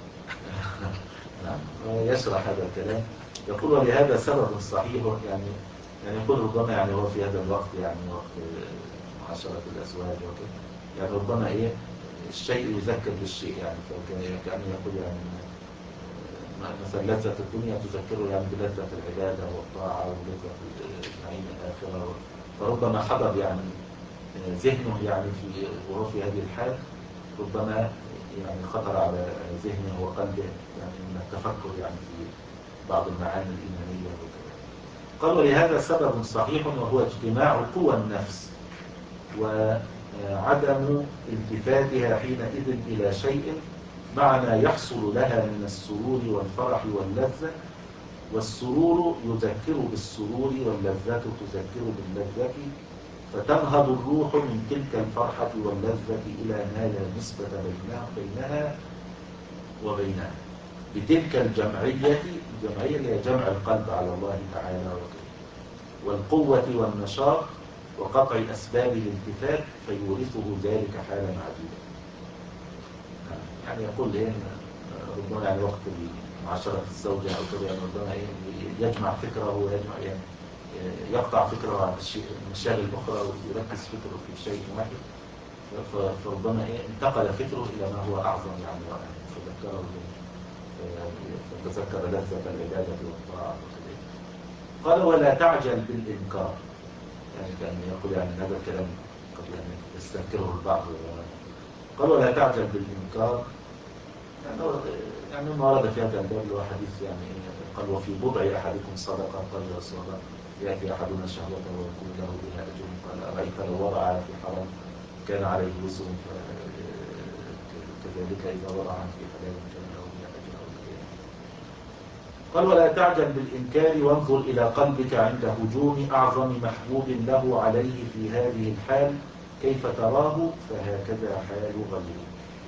نعم. يشرح هذا الكلام يقول ولهذا سبب صحيح يعني يعني يقول ربما يعني هو في هذا الوقت يعني وقت معاشرة الأزواج وكذا يعني ربما إيه الشيء يذكر بالشيء يعني فكأنه يقول يعني مثلا لذة الدنيا تذكره يعني بلذة العبادة والطاعة ولذة نعيم الآخرة، فربما حضر يعني ذهنه يعني في وهو في هذه الحال ربما يعني خطر على ذهنه وقلبه يعني من التفكر يعني في بعض المعاني الإيمانية وكذا. قال ولهذا سبب صحيح وهو اجتماع قوى النفس وعدم التفاتها حينئذ إلى شيء مع ما يحصل لها من السرور والفرح واللذة، والسرور يذكر بالسرور واللذة تذكر باللذة، فتنهض الروح من تلك الفرحة واللذة إلى ما لا نسبة بينها, بينها وبينها بتلك الجمعية الجمعية اللي هي جمع القلب على الله تعالى وكذا والقوة والنشاط وقطع أسباب الالتفات فيورثه ذلك حالا عديدة. يعني يقول إيه ربما يعني وقت معاشرة الزوجة أو كذا يعني ربما إيه يجمع فكره ويجمع يعني يقطع فكره عن المشاغل الأخرى ويركز فكره في شيء واحد، فربما إيه انتقل فكره إلى ما هو أعظم يعني فذكره فتذكر لذة العبادة والطاعة وكذا. قال ولا تعجل بالإنكار، يعني كان يقول يعني هذا الكلام قد يعني يستنكره البعض. قال ولا تعجل بالإنكار يعني يعني ما ورد في هذا الباب له حديث يعني قال وفي بضع أحدكم صدقة. قال يا رسول الله يأتي أحدنا شهوته ويكون له بها أجر. قال أرأيت لو وضع في حرام كان عليه وزر كذلك إذا وضع في حلال كان له بها أجر أو كذلك. قال ولا تعجل بالإنكار وانظر إلى قلبك عند هجوم أعظم محبوب له عليه في هذه الحال كيف تراه فهكذا حال غيره.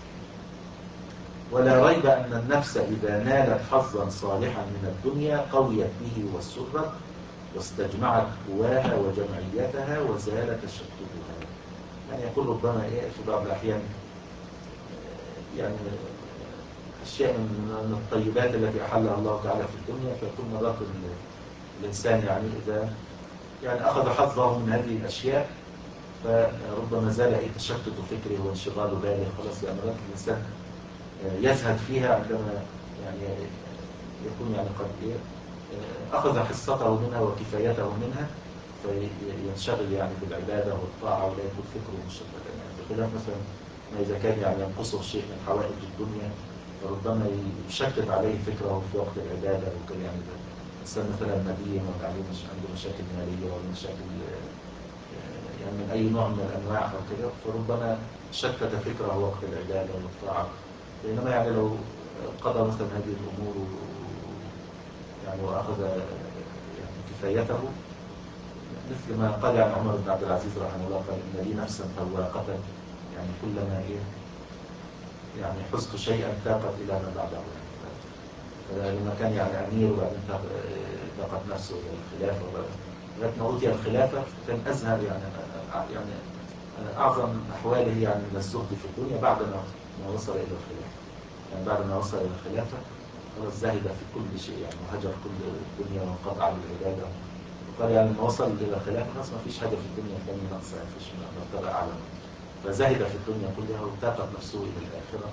ولا ريب أن النفس إذا نالت حظا صالحا من الدنيا قويت به وسرت واستجمعت قواها وجمعيتها وزال تشتتها. يعني يقول ربما إيه في بعض الأحيان يعني أشياء من الطيبات التي أحلها الله تعالى في الدنيا فيكون مرات الإنسان يعني إذا يعني أخذ حظه من هذه الأشياء فربما زال إيه تشتت فكره وانشغال باله خلاص يعني مرات الإنسان يزهد فيها عندما يعني يكون يعني قد إيه أخذ حصته منها وكفايته منها فينشغل يعني بالعبادة والطاعة ولا يكون فكره مشتتا يعني بخلاف مثلا ما إذا كان يعني ينقصه شيء من حوائج الدنيا فربما يشتت عليه فكره في وقت العبادة وكذا. يعني الإنسان مثلا مدين ولا عليه مش عنده مشاكل مالية ولا مشاكل يعني من أي نوع من الأنواع أو كذا فربما شتت فكره وقت العبادة والطاعة. بينما يعني لو قضى مثلا هذه الأمور يعني وأخذ يعني كفايته مثل ما قال عن عمر بن عبد العزيز رحمه الله قال إن لي نفسا فواقة يعني كلما إيه يعني حزت شيئا تاقت إلى ما بعده يعني لما كان يعني أمير وبعدين تاقت نفسه إلى الخلافة ولغاية ما أوتي الخلافة كان أزهر يعني يعني أعظم أحواله يعني من الزهد في الدنيا بعد ما وصل إلى الخلافة. يعني بعد ما وصل إلى الخلافة خلاص زهد في كل شيء يعني وهجر كل الدنيا وانقطع عن العبادة. قال يعني لما وصل إلى الخلافة خلاص ما فيش حاجة في الدنيا ثانية ناقصة ما فيش مرتبة أعلى فزهد في الدنيا كلها وتاقت نفسه إلى الآخرة.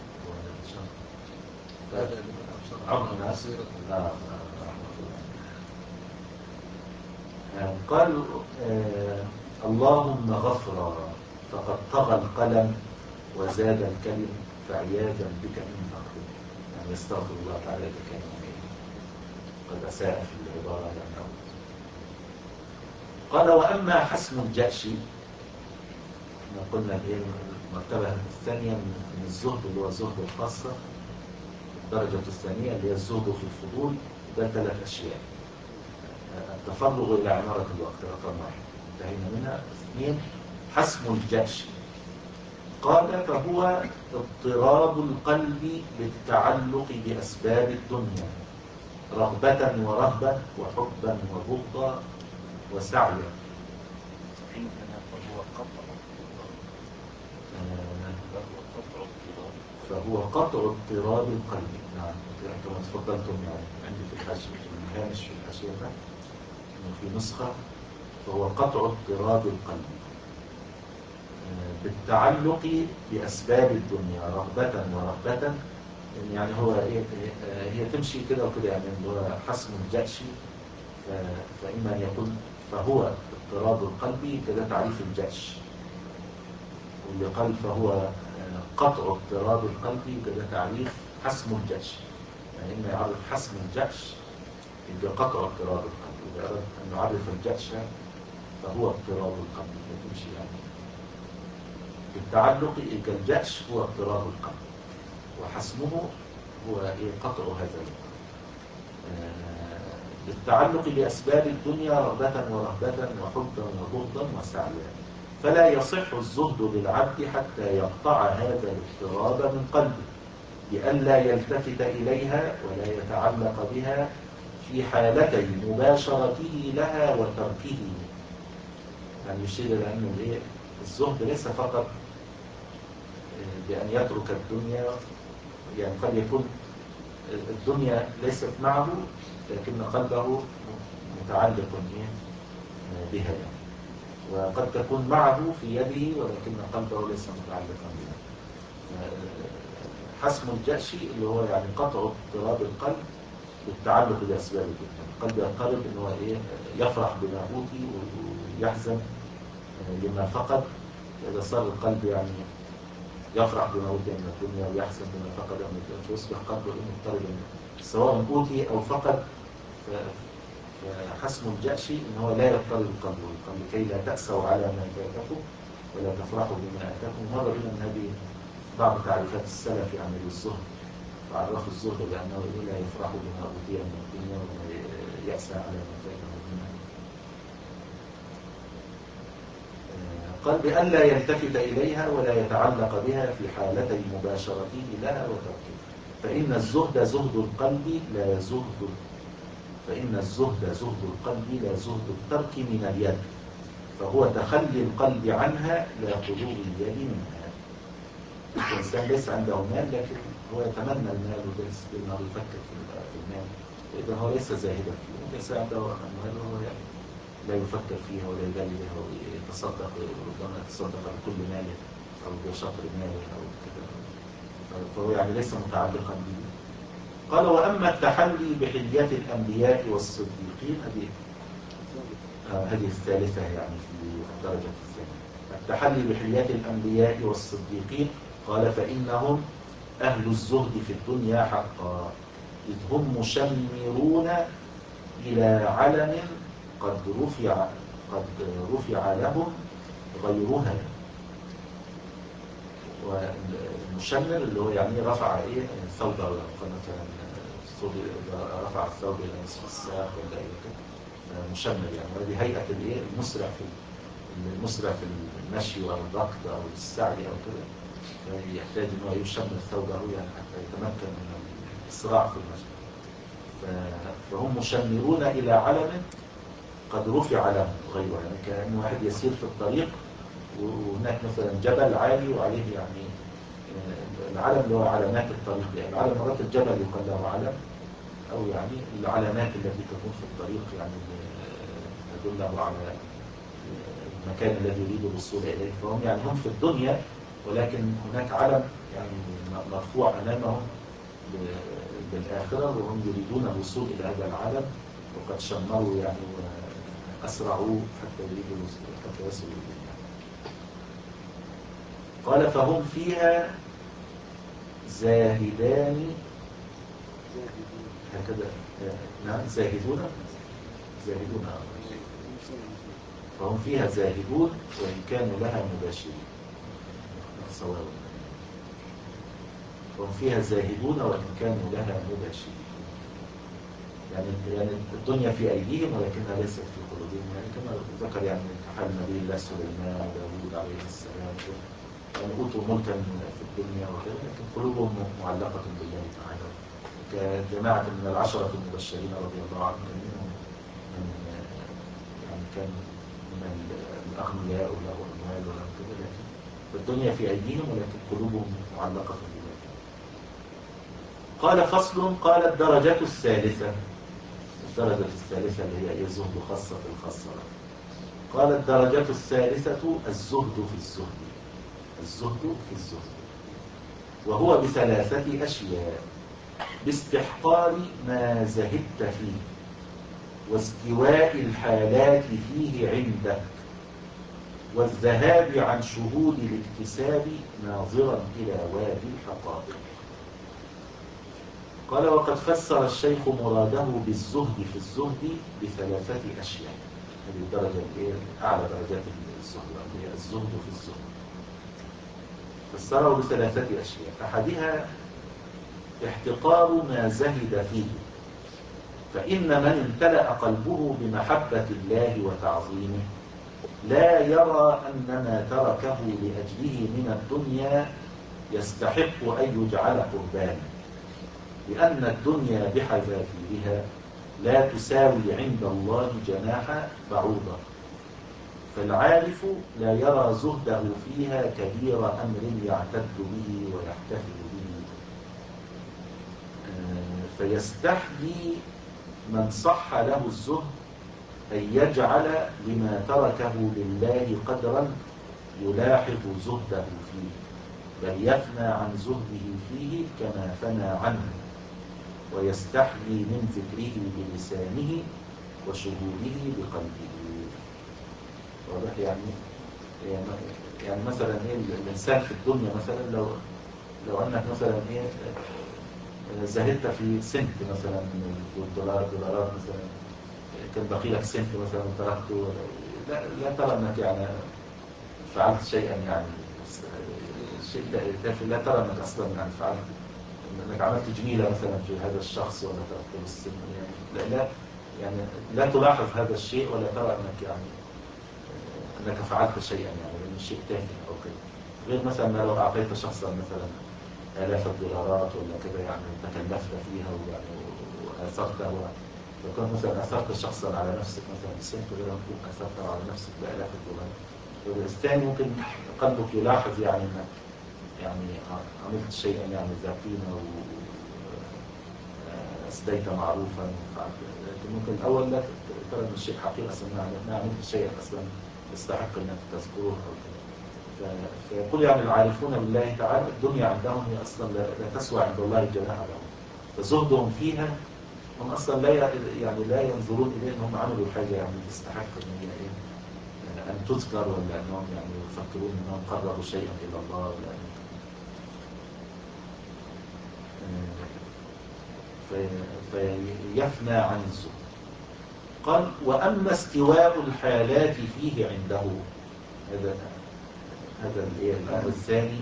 عمر الناس قال اللهم غفرا فقد طغى القلم وزاد الكلم فعياذا بك من فقر. يعني يستغفر الله تعالى إذا كان قد أساء في العبارة لأنه قال وأما حسم الجأش، احنا قلنا الايه المرتبة الثانية من الزهد اللي هو الزهد الخاصة، الدرجة الثانية اللي هي الزهد في الفضول. ده ثلاث أشياء: التفرغ إلى عمارة الوقت رقم واحد، انتهينا منها. اثنين، حسم الجأش. قال فهو اضطراب القلب بالتعلق بأسباب الدنيا رغبة ورهبة وحبا وبغضا وسعيا. فهو قطع فهو قطع اضطراب القلب. نعم كما تفضلتم يعني عندي في الحاشية في الهامش في الحاشية ده في نسخة فهو قطع اضطراب القلب بالتعلق بأسباب الدنيا رغبة ورهبة. يعني هو إيه هي تمشي كده وكده، يعني اللي هو حسم الجأش فإما أن يكون فهو اضطراب القلب كده تعريف الجأش، واللي قال فهو قطع اضطراب القلب كده تعريف حسم الجأش. يعني إما يعرف حسم الجأش يبقى قطع اضطراب القلب، إذا أردت أن يعرف الجأش فهو اضطراب القلب. فتمشي يعني التعلق كالجأش هو اضطراب القلب، وحسمه هو قطع هذا القلب بالتعلق بأسباب الدنيا رغبة ورهبة وحبا وبغضا وسعيا. فلا يصح الزهد للعبد حتى يقطع هذا الاضطراب من قلبه بألا يلتفت إليها ولا يتعلق بها في حالتي مباشرته لها وتركه. يعني يشير إلى أنه الإيه الزهد ليس فقط بأن يترك الدنيا، يعني قد يكون الدنيا ليست معه لكن قلبه متعلق بها يعني. وقد تكون معه في يده ولكن قلبه ليس متعلقا بها. حسم الجأش اللي هو يعني قطع اضطراب القلب بالتعلق بأسباب الدنيا. القلب يضطرب ان هو ايه يفرح بما أوتي ويحزن لما فقد. إذا صار القلب يعني يفرح بما أوتي من الدنيا ويحزن بما فقد من الدنيا فيصبح قلبه مضطربا سواء أوتي أو فقد. فحسم الجأش ان هو لا يضطرب القلب والقلب كي لا تأسوا على ما فاتكم ولا تفرحوا بما آتاكم. مر بنا من هذه بعض تعريفات السلف عن الزهد، فعرفوا الزهد بأنه لا يفرح بما أوتي من الدنيا ولا يأسى على ما فاته منها. قال بألا يلتفت إليها ولا يتعلق بها في حالتي مباشرته لها وتركها. فإن الزهد زهد القلب لا زهد فإن الزهد زهد القلب لا زهد الترك من اليد، فهو تخلي القلب عنها لا خلو اليد منها. الإنسان ليس عنده مال لكن هو يتمنى المال وليس بأنه يفكر في المال، إذا هو ليس زاهدا فيه. ليس عنده أموال وهو لا يفكر فيها ولا يبالي بها ويتصدق، ربما يتصدق بكل ماله أو بشطر ماله أو كذا، فهو يعني ليس متعلقا به. قال وأما التحلي بحليات الأنبياء والصديقين، هذه هذه الثالثة يعني في الدرجة الثانية. التحلي بحليات الأنبياء والصديقين قال فإنهم أهل الزهد في الدنيا حقا، إذ هم مشمرون إلى علم قد رفع قد رفع لهم غيرها. والمشمر اللي هو يعني رفع ايه ثوبه، يعني مثلا رفع الثوب الى نصف الساق ولا ايه كده مشمر، يعني هذه هيئه الايه المسرع في المسرع في المشي والركض او السعي او كده، فيحتاج ان هو يشمر ثوبه يعني حتى يتمكن من الاسراع في المشي. فهم مشمرون الى علم قد رفع لهم غيره، يعني كأن واحد يسير في الطريق وهناك مثلا جبل عالي وعليه يعني العلم اللي هو علامات الطريق، يعني العلم مرات الجبل يقال له علم، أو يعني العلامات التي تكون في الطريق يعني تدله على المكان الذي يريد الوصول إليه. فهم يعني هم في الدنيا ولكن هناك علم يعني مرفوع أمامهم بالآخرة وهم يريدون الوصول إلى هذا العالم، وقد شمروا يعني أسرعوا حتى يريدوا حتى يصلوا إليها. قال فهم فيها زاهدان هكذا. نعم زاهدون زاهدون فهم فيها زاهدون وإن كانوا لها مباشرين. صواب. فهم فيها زاهدون وإن كانوا لها مباشرين. يعني يعني الدنيا في أيديهم ولكنها ليست في قلوبهم. يعني كما ذكر يعني حال نبي الله سليمان وداود عليه السلام، يعني أوتوا ملكا في الدنيا وكذا لكن قلوبهم معلقة بالله تعالى. كجماعة من العشرة المبشرين رضي الله عنهم منهم من يعني كان من الأغنياء وله أموال وله كذا لكن الدنيا في أيديهم ولكن قلوبهم معلقة بالله. قال فصل. قال الدرجة الثالثة. الدرجة الثالثة اللي هي الزهد خاصة في الخاصة. قال الدرجة الثالثة الزهد في الزهد. الزهد في الزهد وهو بثلاثة أشياء: باستحقار ما زهدت فيه، واستواء الحالات فيه عندك، والذهاب عن شهود الاكتساب ناظرا إلى وادي الحقائق. قال وقد فسر الشيخ مراده بالزهد في الزهد بثلاثة أشياء. هذه الدرجة أعلى درجات الزهد اللي هي الزهد في الزهد. فسره بثلاثة أشياء: أحدها احتقار ما زهد فيه، فإن من امتلأ قلبه بمحبة الله وتعظيمه لا يرى أن ما تركه لأجله من الدنيا يستحق أن يجعل قربانا، لأن الدنيا بحذافيرها لا تساوي عند الله جناح بعوضة. فالعارف لا يرى زهده فيها كبير أمر يعتد به ويحتفل به، فيستحيي من صح له الزهد أن يجعل لما تركه لله قدرا يلاحظ زهده فيه، بل يفنى عن زهده فيه كما فنى عنه، ويستحيي من ذكره بلسانه وشهوده بقلبه. واضح؟ يعني يعني مثلا ايه الانسان في الدنيا مثلا لو لو انك مثلا ايه زهدت في سنت مثلا من الدولار دولارات مثلا، كان باقي لك سنت مثلا وتركته، لا لا ترى انك يعني فعلت شيئا يعني شيء تافه، لا ترى انك اصلا يعني فعلت انك عملت جميله مثلا في هذا الشخص ولا تركته بالسن، يعني لا لا يعني لا تلاحظ هذا الشيء ولا ترى انك يعني انك فعلت شيئا يعني من شيء تافه او كده. غير مثلا ما لو اعطيت شخصا مثلا آلاف الدولارات ولا كده يعني تكلفت فيها ويعني واثرته، فكون مثلا اثرت شخصا على نفسك مثلا بسنت غير ممكن اثرته على نفسك بالاف الدولارات. الثاني ممكن قلبك يلاحظ يعني انك يعني عملت شيئا يعني ذا قيمه واسديت معروفا، لكن ممكن الاول لا ترى ان الشيء حقيقه اصلا ما عملت شيئا اصلا يستحق انك تذكره او كده. فيقول يعني العارفون بالله تعالى الدنيا عندهم هي اصلا لا تسوى عند الله جناح بعوضة، فزهدهم فيها هم اصلا لا يعني لا ينظرون اليه انهم عملوا حاجه يعني تستحق ان هي ايه ان تذكر، ولا انهم يعني يفكرون انهم قربوا شيئا الى الله ولا فيفنى عن الزهد. قال واما استواء الحالات فيه عنده، هذا هذا الامر الثاني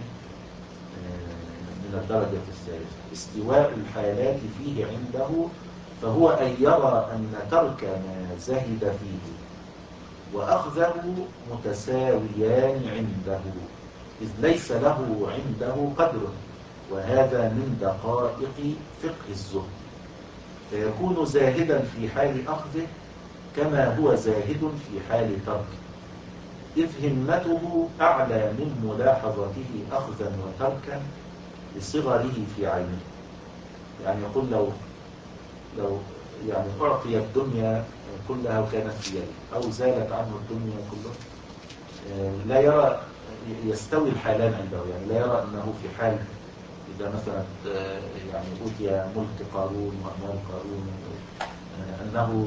من الدرجة الثالثة: استواء الحالات فيه عنده، فهو أن يرى أن ترك ما زهد فيه وأخذه متساويان عنده، إذ ليس له عنده قدر، وهذا من دقائق فقه الزهد، فيكون زاهدا في حال أخذه كما هو زاهد في حال تركه، إذ همته أعلى من ملاحظته أخذا وتركا لصغره في عينه. يعني يقول لو لو يعني أعطي الدنيا كلها وكانت في يده أو زالت عنه الدنيا كلها لا يرى يستوي الحالان عنده، يعني لا يرى أنه في حال إذا مثلا يعني أوتي ملك قارون وأموال قارون أنه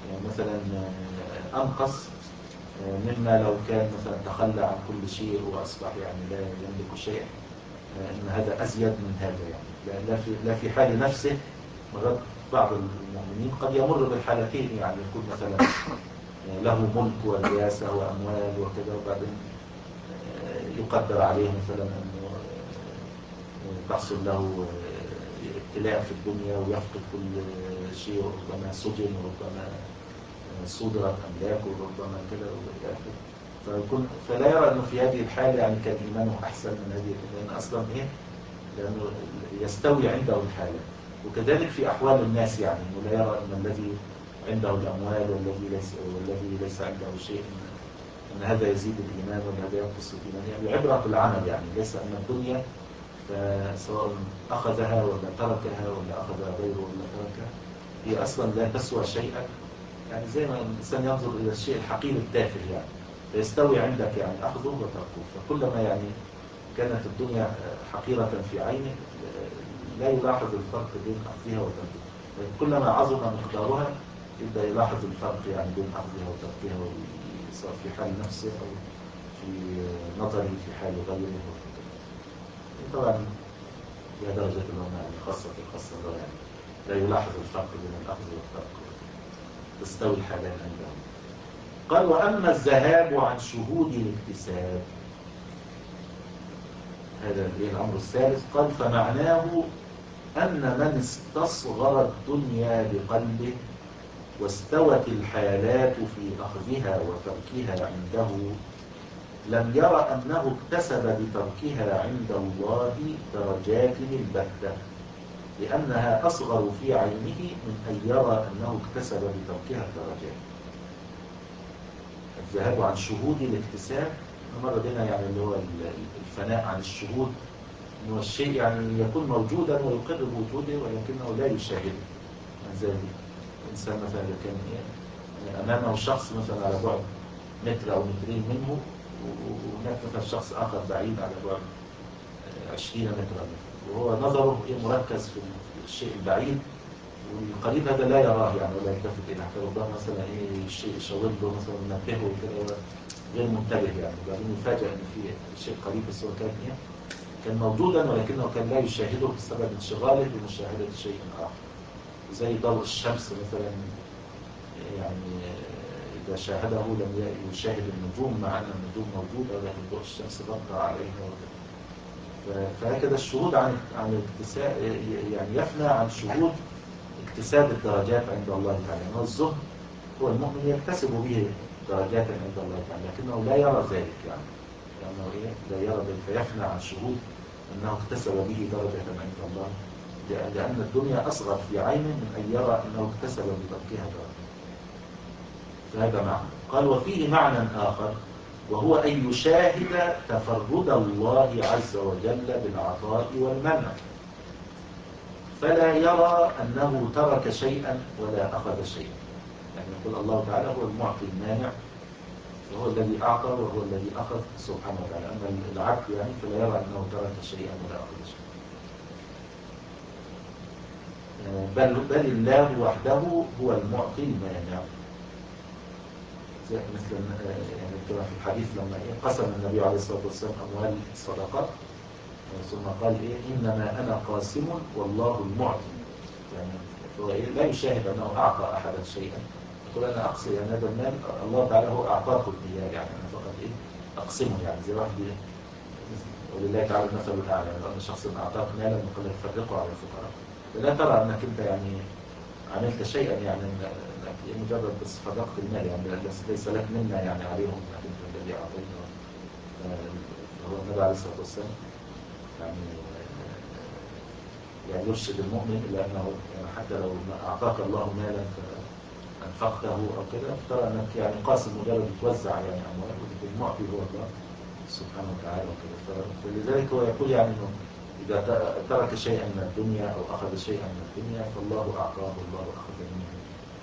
يعني مثلا أنقص مما لو كان مثلا تخلى عن كل شيء وأصبح يعني لا يملك شيء، إن هذا أزيد من هذا يعني. لا في لا في حال نفسه، مرات بعض المؤمنين قد يمر بالحالتين، يعني يكون مثلا له ملك ورياسة وأموال وكذا، وبعدين يقدر عليه مثلا أنه تحصل له ابتلاء في الدنيا ويفقد كل شيء، وربما سجن وربما صدرت أملاكه وربما كذا وبالآخر، فيكون فلا يرى أنه في هذه الحالة يعني كان إيمانه أحسن من هذه، لأن أصلا إيه؟ لأنه يستوي عنده الحالة. وكذلك في أحوال الناس، يعني أنه لا يرى أن الذي عنده الأموال والذي ليس والذي ليس عنده شيء أن هذا يزيد الإيمان وأن هذا ينقص الإيمان. يعني العبرة بالعمل، يعني ليس أن الدنيا سواء أخذها ولا تركها ولا أخذ غيره ولا تركها هي أصلا لا تسوى شيئا. يعني زي ما الإنسان ينظر إلى الشيء الحقير التافه، يعني فيستوي عندك يعني أخذه وتركه. فكلما يعني كانت الدنيا حقيرة في عينه لا يلاحظ الفرق بين أخذها وتركها، كلما عظم مقدارها يبدأ يلاحظ الفرق يعني بين أخذها وتركها، سواء في حال نفسه أو في نظره في حال غيره. طبعا هي درجة العلماء يعني خاصة خاصة يعني لا يلاحظ الفرق بين الأخذ والترك، تستوي الحالات عندهم. قال: وأما الذهاب عن شهود الاكتساب، هذا الأمر الثالث. قال: فمعناه أن من استصغر الدنيا بقلبه واستوت الحالات في أخذها وتركها عنده لم يرى أنه اكتسب بتركها عند الله درجات البتة، لأنها أصغر في عينه من أن يرى أنه اكتسب بتركها الدرجات. الذهاب عن شهود الاكتساب مر بنا يعني اللي هو الفناء عن الشهود، إنه الشيء يعني يكون موجودا ويقر بوجوده ولكنه لا يشاهده. زي الإنسان مثلا إذا كان أمامه شخص مثلا على بعد متر أو مترين منه، وهناك مثلا شخص آخر بعيد على بعد عشرين مترا، وهو نظره مركز في الشيء البعيد، والقريب هذا لا يراه يعني ولا يلتفت إليه، حتى ربما مثلا إيه الشيء يشاور له مثلا منبهه وكذا غير منتبه يعني، وبعدين يفاجأ إن في شيء قريب بس هو كان إيه كان موجودا ولكنه كان لا يشاهده بسبب انشغاله بمشاهدة شيء آخر. زي ضوء الشمس مثلا، يعني إذا شاهده لم يشاهد النجوم مع أن النجوم موجودة ولكن ضوء الشمس غطى عليها. فهكذا الشهود عن عن الاكتساب يعني يفنى عن شهود اكتساب الدرجات عند الله تعالى. يعني الزهد هو المؤمن يكتسب به درجات عند الله تعالى لكنه لا يرى ذلك، يعني لأنه إيه لا يرى ذلك، فيفنى عن شهود أنه اكتسب به درجة عند الله، لأن الدنيا أصغر في عينه من أن يرى أنه اكتسب بتركها درجة. فهذا معنى. قال: وفيه معنى آخر، وهو أن يشاهد تفرد الله عز وجل بالعطاء والمنع، فلا يرى أنه ترك شيئا ولا أخذ شيئا. يعني يقول الله تعالى هو المعطي المانع، وهو الذي أعطى وهو الذي أخذ سبحانه وتعالى. أما العبد يعني فلا يرى أنه ترك شيئا ولا أخذ شيئا. بل, بل الله وحده هو المعطي المانع. مثل يعني كما في الحديث لما قسم النبي عليه الصلاة والسلام أموال الصدقات ثم قال إيه إنما أنا قاسم والله المعطي، يعني هو إيه لا يشاهد أنه أعطى أحدا شيئا، يقول أنا أقسم يعني هذا المال الله تعالى هو أعطاكم إياه، يعني أنا فقط إيه أقسمه، يعني زي واحد إيه ولله تعالى المثل الأعلى، لأن شخص أعطاك مالا وقال لك فرقه على الفقراء، لا ترى أنك أنت يعني عملت شيئا، يعني انك مجرد بس فرقت المال، يعني ليس لك منا يعني عليهم انك انت الذي اعطيته. هو النبي عليه الصلاه والسلام يعني يعني يرشد المؤمن الى انه يعني حتى لو اعطاك الله مالا فانفقته او كده، ترى انك يعني قاسم مجرد توزع يعني اموال، ولكن المعطي هو الله سبحانه وتعالى وكذا. فلذلك هو يقول يعني انه إذا ترك شيئا من الدنيا أو أخذ شيئا من الدنيا فالله أعطاه والله أخذ منه،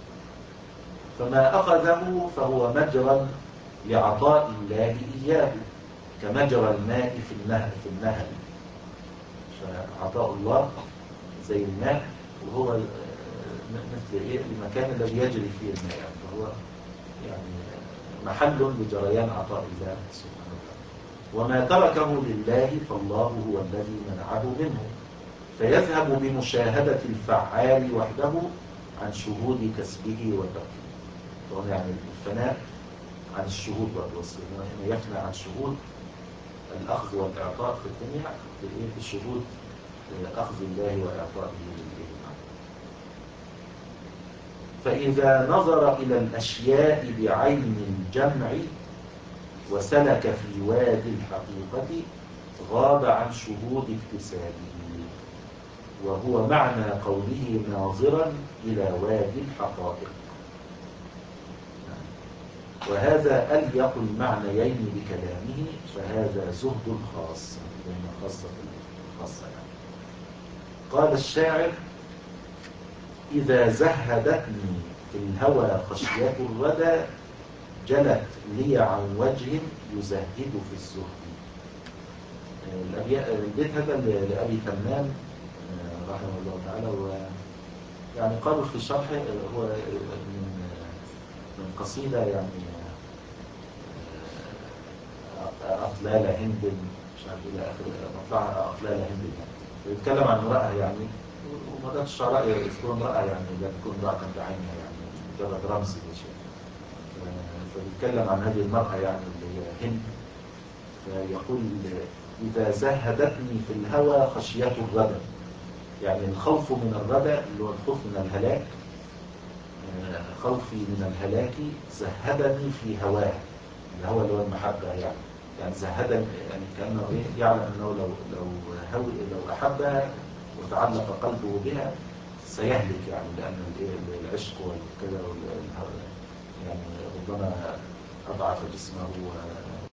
فما أخذه فهو مجرى لعطاء الله إياه كمجرى الماء في النهر في النهر فعطاء الله زي الماء، وهو مثل إيه المكان الذي يجري فيه الماء، يعني فهو يعني محل لجريان عطاء الله سبحانه وتعالى. وما تركه لله فالله هو الذي منعه منه، فيذهب بمشاهدة الفعال وحده عن شهود كسبه وتركه. فهنا يعني الفناء عن الشهود والوصف، هنا يفنى عن شهود الأخذ والإعطاء في الدنيا في شهود أخذ الله وإعطائه لله. فإذا نظر إلى الأشياء بعين الجمع وسلك في وادي الحقيقة غاب عن شهود اكتسابه، وهو معنى قوله ناظرا إلى وادي الحقائق. وهذا أليق المعنيين بكلامه، فهذا زهد خاص، بين خاصة خاصة يعني. قال الشاعر: إذا زهدتني في الهوى خشية الردى جلت لي عن وجه يزهد في الزهد. البيت هذا لأبي تمام رحمه الله تعالى، ويعني قالوا في شرحه هو من من قصيدة يعني أطلال هند، مش عارف إلى آخر مطلعها أطلال هند، يعني بيتكلم عن امرأة يعني، ومرات الشعراء يذكرون امرأة يعني لا تكون امرأة بعينها يعني مجرد رمز لشيء، فبيتكلم عن هذه المرأة يعني اللي هي هند، فيقول: إذا زهدتني في الهوى خشية الردى، يعني الخوف من الردى اللي هو الخوف من الهلاك، خوفي من الهلاك زهدني في هواه، الهوى اللي هو المحبة يعني، يعني زهدني يعني كأنه إيه يعلم أنه لو لو هو لو أحبها وتعلق قلبه بها سيهلك، يعني لأن العشق والكذا يعني ربما أضعف جسمه